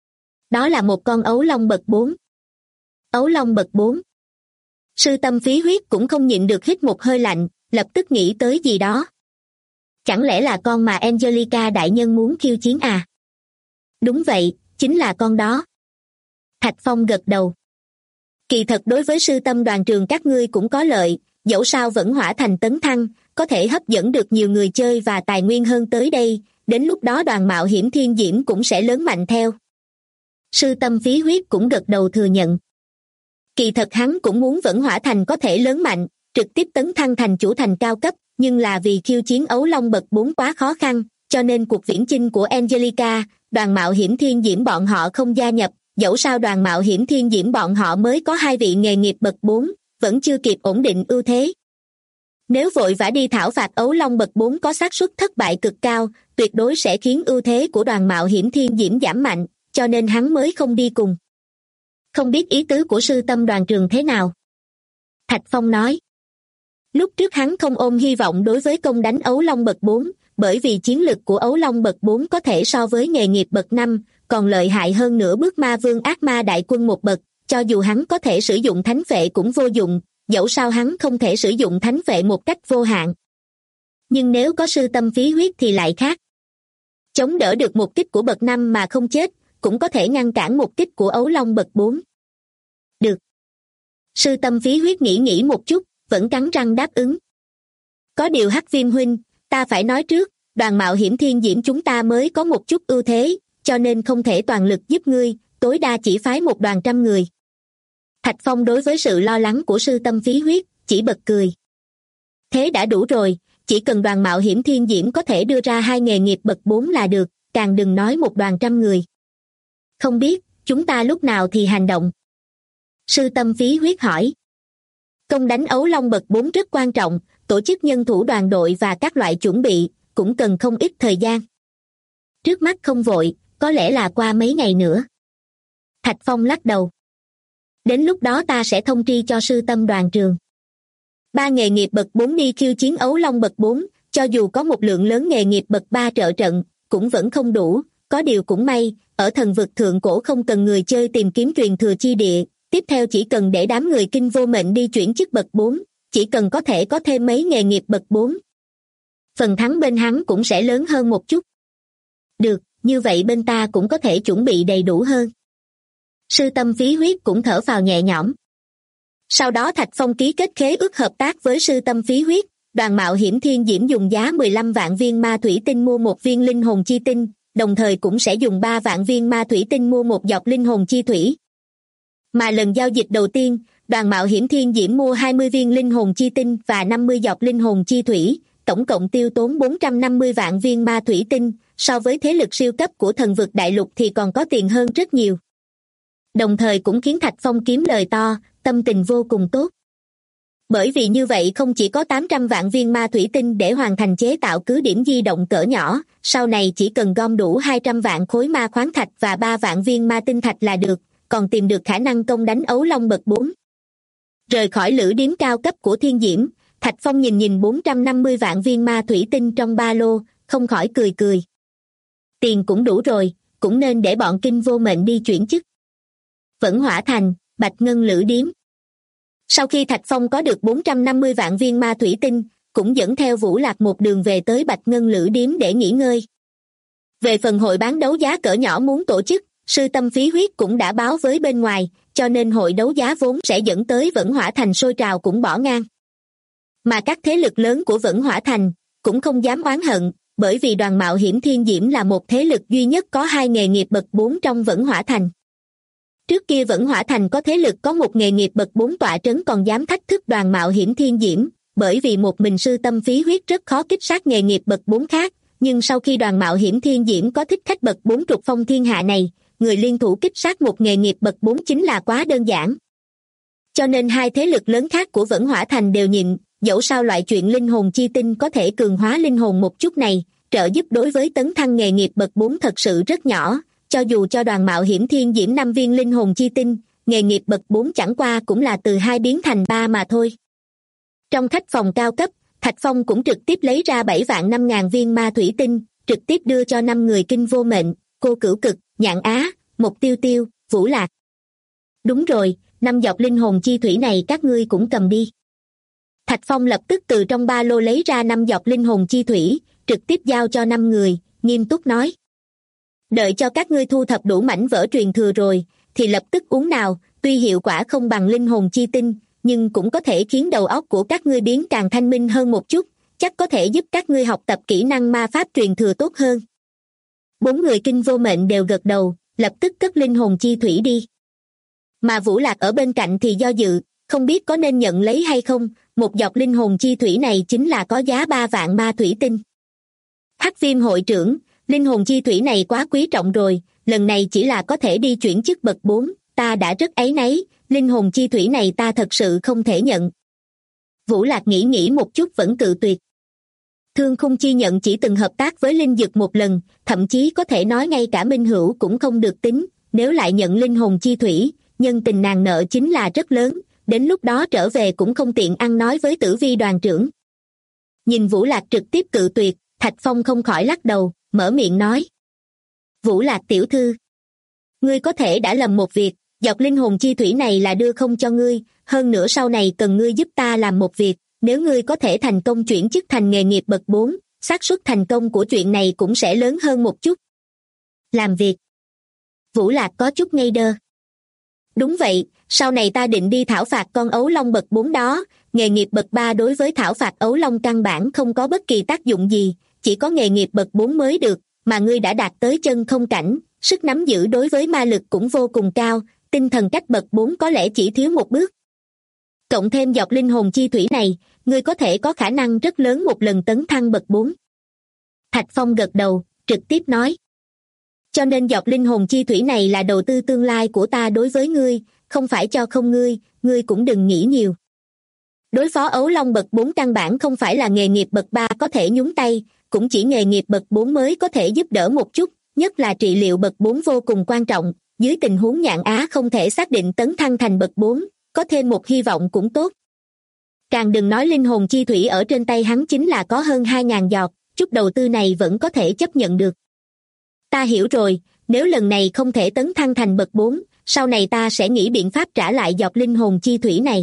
Đó là một con ấu long bậc 4. Ấu long bậc 4. Sư tâm phí huyết cũng không nhịn được hít một hơi lạnh, lập tức nghĩ tới gì đó. Chẳng lẽ là con mà Angelica đại nhân muốn khiêu chiến à? Đúng vậy, chính là con đó. Thạch Phong gật đầu. Kỳ thật đối với sư tâm đoàn trường các ngươi cũng có lợi, dẫu sao vẫn hỏa thành tấn thăng, có thể hấp dẫn được nhiều người chơi và tài nguyên hơn tới đây, đến lúc đó đoàn mạo hiểm thiên diễm cũng sẽ lớn mạnh theo. Sư tâm phí huyết cũng gật đầu thừa nhận. Kỳ thật hắn cũng muốn vẫn hỏa thành có thể lớn mạnh, trực tiếp tấn thăng thành chủ thành cao cấp, nhưng là vì khiêu chiến ấu long bậc 4 quá khó khăn, cho nên cuộc viễn chinh của Angelica, đoàn mạo hiểm thiên diễm bọn họ không gia nhập, dẫu sao đoàn mạo hiểm thiên diễm bọn họ mới có 2 vị nghề nghiệp bậc 4, vẫn chưa kịp ổn định ưu thế. Nếu vội vã đi thảo phạt ấu long bậc 4 có xác suất thất bại cực cao, tuyệt đối sẽ khiến ưu thế của đoàn mạo hiểm thiên diễm giảm mạnh, cho nên hắn mới không đi cùng. Không biết ý tứ của sư tâm đoàn trường thế nào? Thạch Phong nói. Lúc trước hắn không ôm hy vọng đối với công đánh ấu long bậc 4, bởi vì chiến lực của ấu long bậc 4 có thể so với nghề nghiệp bậc 5, còn lợi hại hơn nữa bước ma vương ác ma đại quân một bậc, cho dù hắn có thể sử dụng thánh phệ cũng vô dụng, dẫu sao hắn không thể sử dụng thánh phệ một cách vô hạn. Nhưng nếu có sư tâm phí huyết thì lại khác. Chống đỡ được một kích của bậc 5 mà không chết, cũng có thể ngăn cản một kích của ấu long bậc 4. Được. Sư tâm phí huyết nghĩ một chút, vẫn cắn răng đáp ứng. Có điều Hắc Viêm huynh, ta phải nói trước, đoàn mạo hiểm thiên diễm chúng ta mới có một chút ưu thế, cho nên không thể toàn lực giúp ngươi, tối đa chỉ phái một đoàn 100 người. Thạch Phong đối với sự lo lắng của sư tâm phí huyết, chỉ bật cười. Thế đã đủ rồi, chỉ cần đoàn mạo hiểm thiên diễm có thể đưa ra 2 nghề nghiệp bậc 4 là được, càng đừng nói một đoàn 100 người. Không biết, chúng ta lúc nào thì hành động? Sư tâm phí huyết hỏi. Công đánh ấu long bậc 4 rất quan trọng, tổ chức nhân thủ đoàn đội và các loại chuẩn bị, cũng cần không ít thời gian. Trước mắt không vội, có lẽ là qua mấy ngày nữa. Thạch Phong lắc đầu. Đến lúc đó ta sẽ thông tri cho sư tâm đoàn trường. 3 nghề nghiệp bậc 4 đi khiêu chiến ấu long bậc 4, cho dù có một lượng lớn nghề nghiệp bậc 3 trợ trận, cũng vẫn không đủ, có điều cũng may, ở thần vực thượng cổ không cần người chơi tìm kiếm truyền thừa chi địa, tiếp theo chỉ cần để đám người kinh vô mệnh đi chuyển chức bậc 4, chỉ cần có thể có thêm mấy nghề nghiệp bậc 4. Phần thắng bên hắn cũng sẽ lớn hơn một chút. Được, như vậy bên ta cũng có thể chuẩn bị đầy đủ hơn. Sư tâm phí huyết cũng thở phào nhẹ nhõm. Sau đó Thạch Phong ký kết khế ước hợp tác với sư tâm phí huyết, đoàn mạo hiểm thiên diễm dùng giá 15 vạn viên ma thủy tinh mua 1 viên linh hồn chi tinh, đồng thời cũng sẽ dùng 3 vạn viên ma thủy tinh mua 1 giọt linh hồn chi thủy. Mà lần giao dịch đầu tiên, đoàn mạo hiểm thiên diễm mua 20 viên linh hồn chi tinh và 50 giọt linh hồn chi thủy, tổng cộng tiêu tốn 450 vạn viên ma thủy tinh, so với thế lực siêu cấp của thần vực đại lục thì còn có tiền hơn rất nhiều. Đồng thời cũng khiến Thạch Phong kiếm lời to, tâm tình vô cùng tốt. Bởi vì như vậy không chỉ có 800 vạn viên ma thủy tinh để hoàn thành chế tạo cứ điểm di động cỡ nhỏ, sau này chỉ cần gom đủ 200 vạn khối ma khoáng thạch và 3 vạn viên ma tinh thạch là được, còn tìm được khả năng công đánh ấu long bậc 4. Rời khỏi lữ điếm cao cấp của thiên diễm, Thạch Phong nhìn 450 vạn viên ma thủy tinh trong ba lô, không khỏi cười cười. Tiền cũng đủ rồi, cũng nên để bọn kinh vô mệnh đi chuyển chức. Vẫn hỏa thành, Bạch Ngân lữ điếm. Sau khi Thạch Phong có được 450 vạn viên ma thủy tinh, cũng dẫn theo Vũ Lạc một đường về tới Bạch Ngân lữ điếm để nghỉ ngơi. Về phần hội bán đấu giá cỡ nhỏ muốn tổ chức, sư tâm phí huyết cũng đã báo với bên ngoài, cho nên hội đấu giá vốn sẽ dẫn tới Vẫn Hỏa Thành sôi trào cũng bỏ ngang. Mà các thế lực lớn của Vẫn Hỏa Thành cũng không dám oán hận, bởi vì đoàn mạo hiểm Thiên Diễm là một thế lực duy nhất có 2 nghề nghiệp bậc 4 trong Vẫn Hỏa Thành. Trước kia Vẫn Hỏa Thành có thế lực có một nghề nghiệp bậc 4 tọa trấn còn dám thách thức đoàn mạo hiểm Thiên Diễm, bởi vì một mình sư tâm phí huyết rất khó kích sát nghề nghiệp bậc 4 khác, nhưng sau khi đoàn mạo hiểm Thiên Diễm có thích khách bậc 4 trục phong thiên hạ này, người liên thủ kích sát một nghề nghiệp bậc 4 chính là quá đơn giản. Cho nên hai thế lực lớn khác của Vẫn Hỏa Thành đều nhịn, dẫu sao loại chuyện linh hồn chi tinh có thể cường hóa linh hồn một chút này, trợ giúp đối với tấn thăng nghề nghiệp bậc 4 thật sự rất nhỏ, cho dù cho đoàn mạo hiểm Thiên Diễm 5 viên linh hồn chi tinh, nghề nghiệp bậc 4 chẳng qua cũng là từ 2 biến thành 3 mà thôi. Trong khách phòng cao cấp, Thạch Phong cũng trực tiếp lấy ra 7.500.000 viên ma thủy tinh, trực tiếp đưa cho 5 người kinh vô mệnh, Cô Cửu Cực, Nhạn Á, Một Tiêu Tiêu, Vũ Lạc. Đúng rồi, 5 giọt linh hồn chi thủy này các ngươi cũng cầm đi. Thạch Phong lập tức từ trong ba lô lấy ra 5 giọt linh hồn chi thủy, trực tiếp giao cho 5 người, nghiêm túc nói. Đợi cho các ngươi thu thập đủ mảnh vỡ truyền thừa rồi, thì lập tức uống nào, tuy hiệu quả không bằng linh hồn chi tinh, nhưng cũng có thể khiến đầu óc của các ngươi biến càng thanh minh hơn một chút, chắc có thể giúp các ngươi học tập kỹ năng ma pháp truyền thừa tốt hơn. 4 người kinh vô mệnh đều gật đầu, lập tức cất linh hồn chi thủy đi. Mà Vũ Lạc ở bên cạnh thì do dự, không biết có nên nhận lấy hay không, một giọt linh hồn chi thủy này chính là có giá 3 vạn ma thủy tinh. Hắc Viêm hội trưởng, linh hồn chi thủy này quá quý trọng rồi, lần này chỉ là có thể đi chuyển chức bậc 4, ta đã rất áy náy, linh hồn chi thủy này ta thật sự không thể nhận. Vũ Lạc nghĩ một chút vẫn cự tuyệt. Thương Khung Chi nhận chỉ từng hợp tác với Linh Dực một lần, thậm chí có thể nói ngay cả minh hữu cũng không được tính, nếu lại nhận linh hồn chi thủy, nhân tình nàng nợ chính là rất lớn, đến lúc đó trở về cũng không tiện ăn nói với Tử Vi đoàn trưởng. Nhìn Vũ Lạc trực tiếp cự tuyệt, Thạch Phong không khỏi lắc đầu, mở miệng nói. Vũ Lạc tiểu thư, ngươi có thể đã lầm một việc, giọt linh hồn chi thủy này là đưa không cho ngươi, hơn nữa sau này cần ngươi giúp ta làm một việc, nếu ngươi có thể thành công chuyển chức thành nghề nghiệp bậc 4, xác suất thành công của chuyện này cũng sẽ lớn hơn một chút. Làm việc. Vũ Lạc có chút ngây đơ. Đúng vậy, sau này ta định đi thảo phạt con ấu long bậc 4 đó, nghề nghiệp bậc 3 đối với thảo phạt ấu long căn bản không có bất kỳ tác dụng gì, chỉ có nghề nghiệp bậc 4 mới được, mà ngươi đã đạt tới chân không cảnh, sức nắm giữ đối với ma lực cũng vô cùng cao, tinh thần cách bậc 4 có lẽ chỉ thiếu một bước. Cộng thêm giọt linh hồn chi thủy này, ngươi có thể có khả năng rất lớn một lần tấn thăng bậc 4. Thạch Phong gật đầu, trực tiếp nói. Cho nên giọt linh hồn chi thủy này là đầu tư tương lai của ta đối với ngươi, không phải cho không ngươi cũng đừng nghĩ nhiều. Đối phó ấu long bậc 4 căn bản không phải là nghề nghiệp bậc 3 có thể nhúng tay, cũng chỉ nghề nghiệp bậc 4 mới có thể giúp đỡ một chút, nhất là trị liệu bậc 4 vô cùng quan trọng, dưới tình huống Nhạn Á không thể xác định tấn thăng thành bậc 4, có thêm một hy vọng cũng tốt. Càng đừng nói linh hồn chi thủy ở trên tay hắn chính là có hơn 2.000 giọt, chút đầu tư này vẫn có thể chấp nhận được. Ta hiểu rồi, nếu lần này không thể tấn thăng thành bậc 4, sau này ta sẽ nghĩ biện pháp trả lại giọt linh hồn chi thủy này.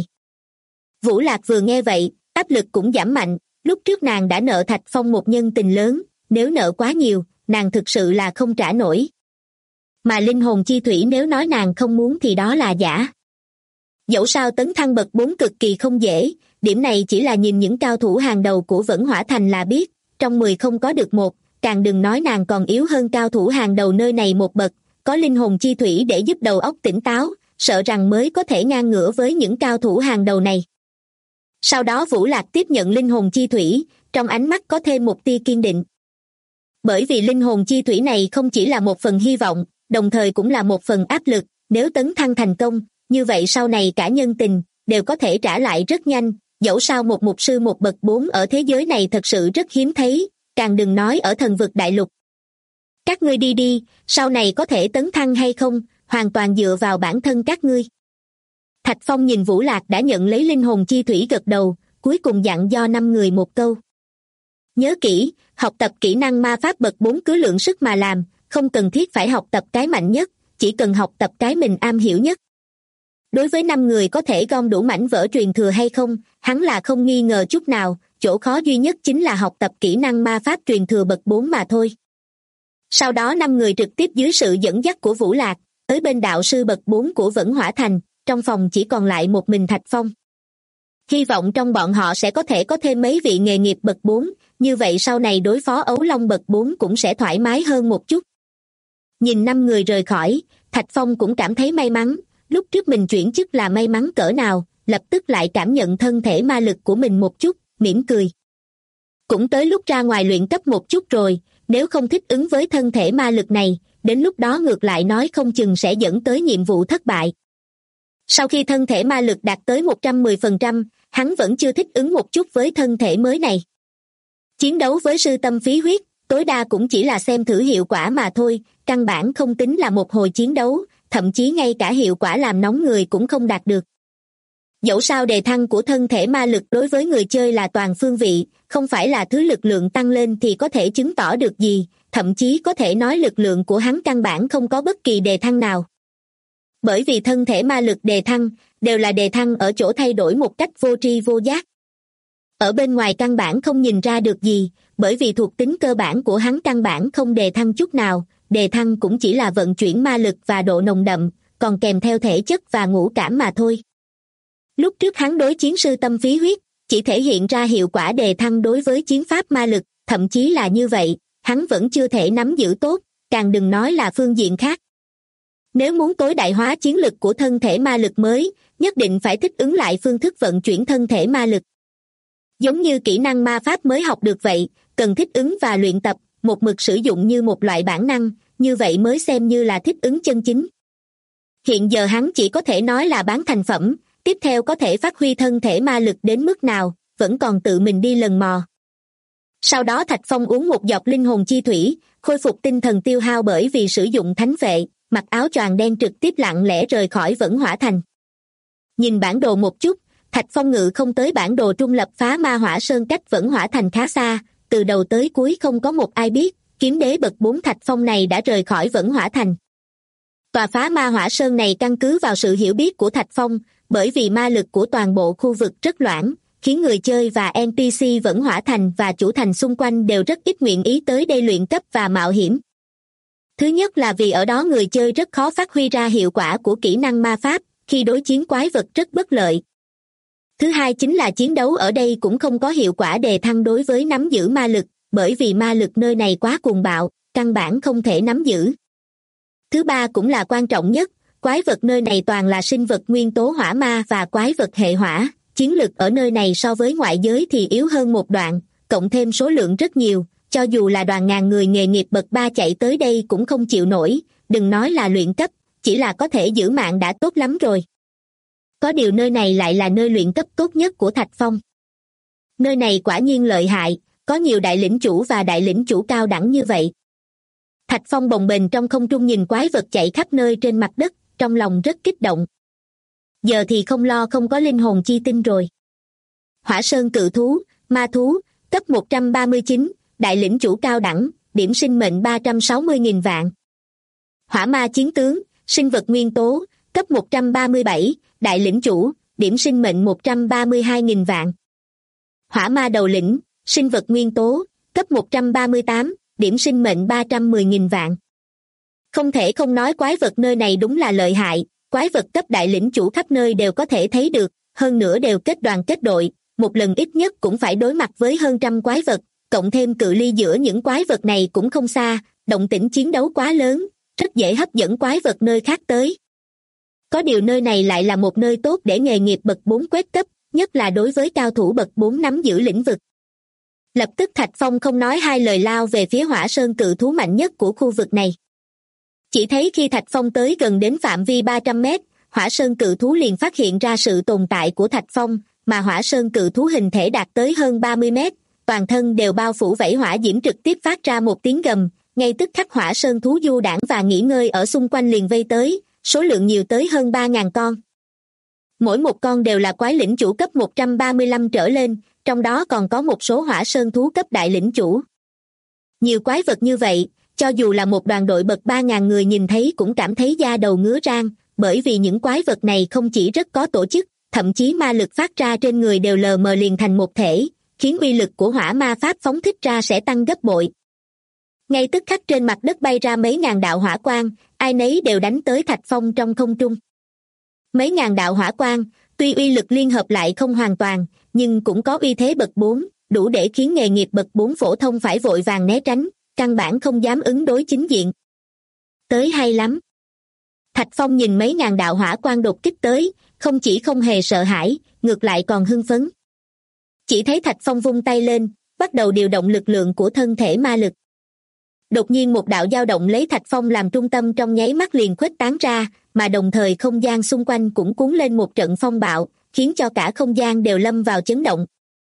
Vũ Lạc vừa nghe vậy, áp lực cũng giảm mạnh, lúc trước nàng đã nợ Thạch Phong một nhân tình lớn, nếu nợ quá nhiều, nàng thực sự là không trả nổi. Mà linh hồn chi thủy nếu nói nàng không muốn thì đó là giả. Dẫu sao tấn thăng bậc 4 cực kỳ không dễ, điểm này chỉ là nhìn những cao thủ hàng đầu của Vẫn Hỏa Thành là biết, trong 10 không có được một, càng đừng nói nàng còn yếu hơn cao thủ hàng đầu nơi này một bậc, có linh hồn chi thủy để giúp đầu óc tỉnh táo, sợ rằng mới có thể ngang ngửa với những cao thủ hàng đầu này. Sau đó Vũ Lạc tiếp nhận linh hồn chi thủy, trong ánh mắt có thêm một tia kiên định. Bởi vì linh hồn chi thủy này không chỉ là một phần hy vọng, đồng thời cũng là một phần áp lực, nếu tấn thăng thành công, như vậy sau này cả nhân tình đều có thể trả lại rất nhanh, dẫu sao một mục sư một bậc 4 ở thế giới này thật sự rất hiếm thấy, càng đừng nói ở thần vực đại lục. Các ngươi đi đi, sau này có thể tấn thăng hay không, hoàn toàn dựa vào bản thân các ngươi. Thạch Phong nhìn Vũ Lạc đã nhận lấy linh hồn chi thủy gật đầu, cuối cùng dặn do 5 người một câu. Nhớ kỹ, học tập kỹ năng ma pháp bậc 4 cứ lượng sức mà làm, không cần thiết phải học tập cái mạnh nhất, chỉ cần học tập cái mình am hiểu nhất. Đối với 5 người có thể gom đủ mảnh vỡ truyền thừa hay không, hắn là không nghi ngờ chút nào, chỗ khó duy nhất chính là học tập kỹ năng ma pháp truyền thừa bậc 4 mà thôi. Sau đó 5 người trực tiếp dưới sự dẫn dắt của Vũ Lạc, tới bên đạo sư bậc 4 của Vẫn Hỏa Thành, trong phòng chỉ còn lại một mình Thạch Phong. Hy vọng trong bọn họ sẽ có thể có thêm mấy vị nghề nghiệp bậc 4, như vậy sau này đối phó ấu long bậc 4 cũng sẽ thoải mái hơn một chút. Nhìn 5 người rời khỏi, Thạch Phong cũng cảm thấy may mắn, lúc trước mình chuyển chức là may mắn cỡ nào, lập tức lại cảm nhận thân thể ma lực của mình một chút, mỉm cười. Cũng tới lúc ra ngoài luyện cấp một chút rồi, nếu không thích ứng với thân thể ma lực này, đến lúc đó ngược lại nói không chừng sẽ dẫn tới nhiệm vụ thất bại. Sau khi thân thể ma lực đạt tới 110%, hắn vẫn chưa thích ứng một chút với thân thể mới này. Chiến đấu với sư tâm phí huyết, tối đa cũng chỉ là xem thử hiệu quả mà thôi, căn bản không tính là một hồi chiến đấu, thậm chí ngay cả hiệu quả làm nóng người cũng không đạt được. Dẫu sao đề thăng của thân thể ma lực đối với người chơi là toàn phương vị, không phải là thứ lực lượng tăng lên thì có thể chứng tỏ được gì, thậm chí có thể nói lực lượng của hắn căn bản không có bất kỳ đề thăng nào. Bởi vì thân thể ma lực đề thăng, đều là đề thăng ở chỗ thay đổi một cách vô tri vô giác. Ở bên ngoài căn bản không nhìn ra được gì, bởi vì thuộc tính cơ bản của hắn căn bản không đề thăng chút nào, đề thăng cũng chỉ là vận chuyển ma lực và độ nồng đậm, còn kèm theo thể chất và ngũ cảm mà thôi. Lúc trước hắn đối chiến sư tâm phí huyết, chỉ thể hiện ra hiệu quả đề thăng đối với chiến pháp ma lực, thậm chí là như vậy, hắn vẫn chưa thể nắm giữ tốt, càng đừng nói là phương diện khác. Nếu muốn tối đại hóa chiến lực của thân thể ma lực mới, nhất định phải thích ứng lại phương thức vận chuyển thân thể ma lực. Giống như kỹ năng ma pháp mới học được vậy, cần thích ứng và luyện tập, một mực sử dụng như một loại bản năng, như vậy mới xem như là thích ứng chân chính. Hiện giờ hắn chỉ có thể nói là bán thành phẩm, tiếp theo có thể phát huy thân thể ma lực đến mức nào, vẫn còn tự mình đi lần mò. Sau đó Thạch Phong uống một giọt linh hồn chi thủy, khôi phục tinh thần tiêu hao bởi vì sử dụng thánh vệ, mặc áo choàng đen trực tiếp lặng lẽ rời khỏi Vẫn Hỏa Thành. Nhìn bản đồ một chút, Thạch Phong ngự không tới bản đồ trung lập phá ma hỏa sơn cách Vẫn Hỏa Thành khá xa, từ đầu tới cuối không có một ai biết, kiếm đế bậc 4 Thạch Phong này đã rời khỏi Vẫn Hỏa Thành. Tòa phá ma hỏa sơn này căn cứ vào sự hiểu biết của Thạch Phong, bởi vì ma lực của toàn bộ khu vực rất loãng, khiến người chơi và NPC Vẫn Hỏa Thành và chủ thành xung quanh đều rất ít nguyện ý tới đây luyện cấp và mạo hiểm. Thứ nhất là vì ở đó người chơi rất khó phát huy ra hiệu quả của kỹ năng ma pháp, khi đối chiến quái vật rất bất lợi. Thứ hai chính là chiến đấu ở đây cũng không có hiệu quả đề thăng đối với nắm giữ ma lực, bởi vì ma lực nơi này quá cuồng bạo, căn bản không thể nắm giữ. Thứ ba cũng là quan trọng nhất, quái vật nơi này toàn là sinh vật nguyên tố hỏa ma và quái vật hệ hỏa, chiến lực ở nơi này so với ngoại giới thì yếu hơn một đoạn, cộng thêm số lượng rất nhiều, cho dù là đoàn ngàn người nghề nghiệp bậc 3 chạy tới đây cũng không chịu nổi, đừng nói là luyện cấp, chỉ là có thể giữ mạng đã tốt lắm rồi. Có điều nơi này lại là nơi luyện cấp tốt nhất của Thạch Phong. Nơi này quả nhiên lợi hại, có nhiều đại lĩnh chủ và đại lĩnh chủ cao đẳng như vậy. Thạch Phong bồng bềnh trong không trung nhìn quái vật chạy khắp nơi trên mặt đất, trong lòng rất kích động. Giờ thì không lo không có linh hồn chi tinh rồi. Hỏa sơn cự thú, ma thú, cấp 139, đại lĩnh chủ cao đẳng, điểm sinh mệnh 360.000 vạn. Hỏa ma chiến tướng, sinh vật nguyên tố, cấp 137, đại lĩnh chủ, điểm sinh mệnh 132.000 vạn. Hỏa ma đầu lĩnh, sinh vật nguyên tố, cấp 138, điểm sinh mệnh 310.000 vạn. Không thể không nói quái vật nơi này đúng là lợi hại, quái vật cấp đại lĩnh chủ khắp nơi đều có thể thấy được, hơn nữa đều kết đoàn kết đội, một lần ít nhất cũng phải đối mặt với hơn trăm quái vật, cộng thêm cự ly giữa những quái vật này cũng không xa, động tĩnh chiến đấu quá lớn, rất dễ hấp dẫn quái vật nơi khác tới. Có điều nơi này lại là một nơi tốt để nghề nghiệp bậc 4 quét cấp, nhất là đối với cao thủ bậc 4 nắm giữ lĩnh vực. Lập tức Thạch Phong không nói hai lời lao về phía hỏa sơn cự thú mạnh nhất của khu vực này. Chỉ thấy khi Thạch Phong tới gần đến phạm vi 300 mét, hỏa sơn cự thú liền phát hiện ra sự tồn tại của Thạch Phong, mà hỏa sơn cự thú hình thể đạt tới hơn 30 mét, toàn thân đều bao phủ vảy hỏa diễm trực tiếp phát ra một tiếng gầm, ngay tức khắc hỏa sơn thú du đãng và nghỉ ngơi ở xung quanh liền vây tới, số lượng nhiều tới hơn 3.000 con. Mỗi một con đều là quái lĩnh chủ cấp 135 trở lên, trong đó còn có một số hỏa sơn thú cấp đại lĩnh chủ. Nhiều quái vật như vậy, cho dù là một đoàn đội bậc 3.000 người nhìn thấy cũng cảm thấy da đầu ngứa rang, bởi vì những quái vật này không chỉ rất có tổ chức, thậm chí ma lực phát ra trên người đều lờ mờ liền thành một thể, khiến uy lực của hỏa ma pháp phóng thích ra sẽ tăng gấp bội. Ngay tức khắc trên mặt đất bay ra mấy ngàn đạo hỏa quang, ai nấy đều đánh tới Thạch Phong trong không trung. Mấy ngàn đạo hỏa quang, tuy uy lực liên hợp lại không hoàn toàn, nhưng cũng có uy thế bậc 4, đủ để khiến nghề nghiệp bậc 4 phổ thông phải vội vàng né tránh, căn bản không dám ứng đối chính diện. Tới hay lắm. Thạch Phong nhìn mấy ngàn đạo hỏa quang đột kích tới, không chỉ không hề sợ hãi, ngược lại còn hưng phấn. Chỉ thấy Thạch Phong vung tay lên, bắt đầu điều động lực lượng của thân thể ma lực. Đột nhiên một đạo dao động lấy Thạch Phong làm trung tâm trong nháy mắt liền khuếch tán ra, mà đồng thời không gian xung quanh cũng cuốn lên một trận phong bạo, khiến cho cả không gian đều lâm vào chấn động.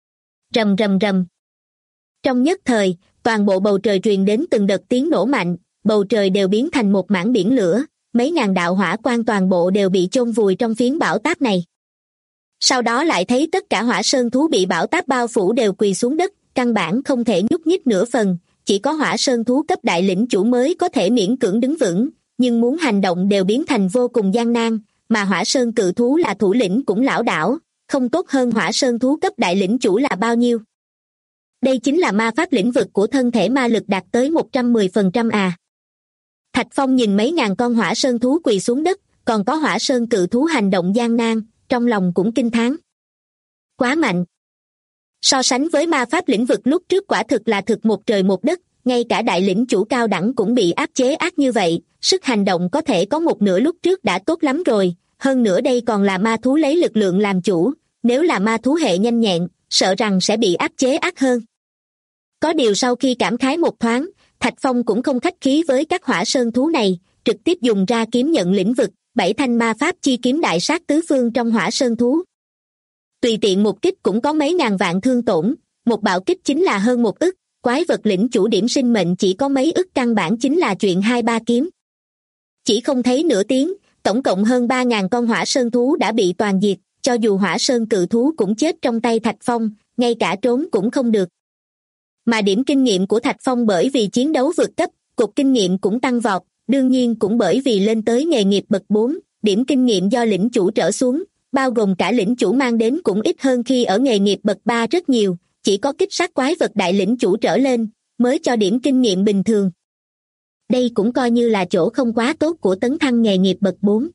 Rầm rầm rầm. Trong nhất thời, toàn bộ bầu trời truyền đến từng đợt tiếng nổ mạnh, bầu trời đều biến thành một mảng biển lửa, mấy ngàn đạo hỏa quang toàn bộ đều bị chôn vùi trong phiến bão táp này. Sau đó lại thấy tất cả hỏa sơn thú bị bão táp bao phủ đều quỳ xuống đất, căn bản không thể nhúc nhích nửa phần, chỉ có hỏa sơn thú cấp đại lĩnh chủ mới có thể miễn cưỡng đứng vững, nhưng muốn hành động đều biến thành vô cùng gian nan, mà hỏa sơn cự thú là thủ lĩnh cũng lảo đảo, không tốt hơn hỏa sơn thú cấp đại lĩnh chủ là bao nhiêu. Đây chính là ma pháp lĩnh vực của thân thể ma lực đạt tới 110% à. Thạch Phong nhìn mấy ngàn con hỏa sơn thú quỳ xuống đất, còn có hỏa sơn cự thú hành động gian nan, trong lòng cũng kinh thán. Quá mạnh. So sánh với ma pháp lĩnh vực lúc trước quả thực là thực một trời một đất, ngay cả đại lĩnh chủ cao đẳng cũng bị áp chế ác như vậy, sức hành động có thể có một nửa lúc trước đã tốt lắm rồi, hơn nữa đây còn là ma thú lấy lực lượng làm chủ, nếu là ma thú hệ nhanh nhẹn, sợ rằng sẽ bị áp chế ác hơn. Có điều sau khi cảm khái một thoáng, Thạch Phong cũng không khách khí với các hỏa sơn thú này, trực tiếp dùng ra kiếm nhận lĩnh vực, 7 thanh ma pháp chi kiếm đại sát tứ phương trong hỏa sơn thú. Tùy tiện một kích cũng có mấy ngàn vạn thương tổn, một bạo kích chính là hơn 1 ức, quái vật lĩnh chủ điểm sinh mệnh chỉ có mấy ức căn bản chính là chuyện 2-3 kiếm. Chỉ không thấy nửa tiếng, tổng cộng hơn 3.000 con hỏa sơn thú đã bị toàn diệt, cho dù hỏa sơn cự thú cũng chết trong tay Thạch Phong, ngay cả trốn cũng không được. Mà điểm kinh nghiệm của Thạch Phong bởi vì chiến đấu vượt cấp, cục kinh nghiệm cũng tăng vọt, đương nhiên cũng bởi vì lên tới nghề nghiệp bậc 4, điểm kinh nghiệm do lĩnh chủ trở xuống, bao gồm cả lĩnh chủ mang đến cũng ít hơn khi ở nghề nghiệp bậc 3 rất nhiều, chỉ có kích sát quái vật đại lĩnh chủ trở lên, mới cho điểm kinh nghiệm bình thường. Đây cũng coi như là chỗ không quá tốt của tấn thăng nghề nghiệp bậc 4.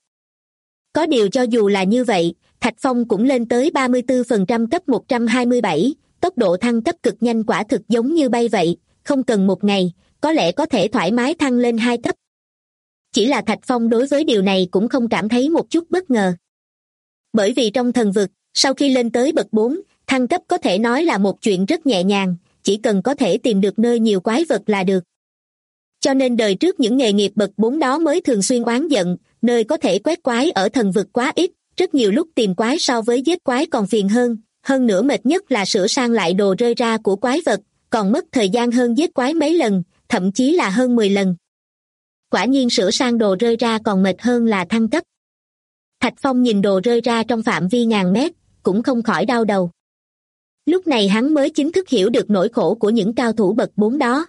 Có điều cho dù là như vậy, Thạch Phong cũng lên tới 34% cấp 127, tốc độ thăng cấp cực nhanh quả thực giống như bay vậy, không cần một ngày, có lẽ có thể thoải mái thăng lên 2 cấp. Chỉ là Thạch Phong đối với điều này cũng không cảm thấy một chút bất ngờ. Bởi vì trong thần vực, sau khi lên tới bậc 4, thăng cấp có thể nói là một chuyện rất nhẹ nhàng, chỉ cần có thể tìm được nơi nhiều quái vật là được. Cho nên đời trước những nghề nghiệp bậc 4 đó mới thường xuyên oán giận, nơi có thể quét quái ở thần vực quá ít, rất nhiều lúc tìm quái so với giết quái còn phiền hơn nữa mệt nhất là sửa sang lại đồ rơi ra của quái vật, còn mất thời gian hơn giết quái mấy lần, thậm chí là hơn 10 lần. Quả nhiên sửa sang đồ rơi ra còn mệt hơn là thăng cấp. Thạch Phong nhìn đồ rơi ra trong phạm vi ngàn mét, cũng không khỏi đau đầu. Lúc này hắn mới chính thức hiểu được nỗi khổ của những cao thủ bậc 4 đó.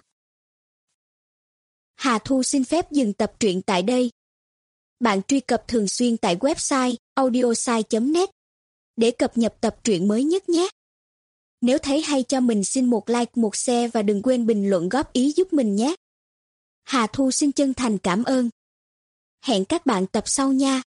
Hà Thu xin phép dừng tập truyện tại đây. Bạn truy cập thường xuyên tại website audiosai.net để cập nhật tập truyện mới nhất nhé. Nếu thấy hay cho mình xin một like, một share và đừng quên bình luận góp ý giúp mình nhé. Hà Thu xin chân thành cảm ơn. Hẹn các bạn tập sau nha.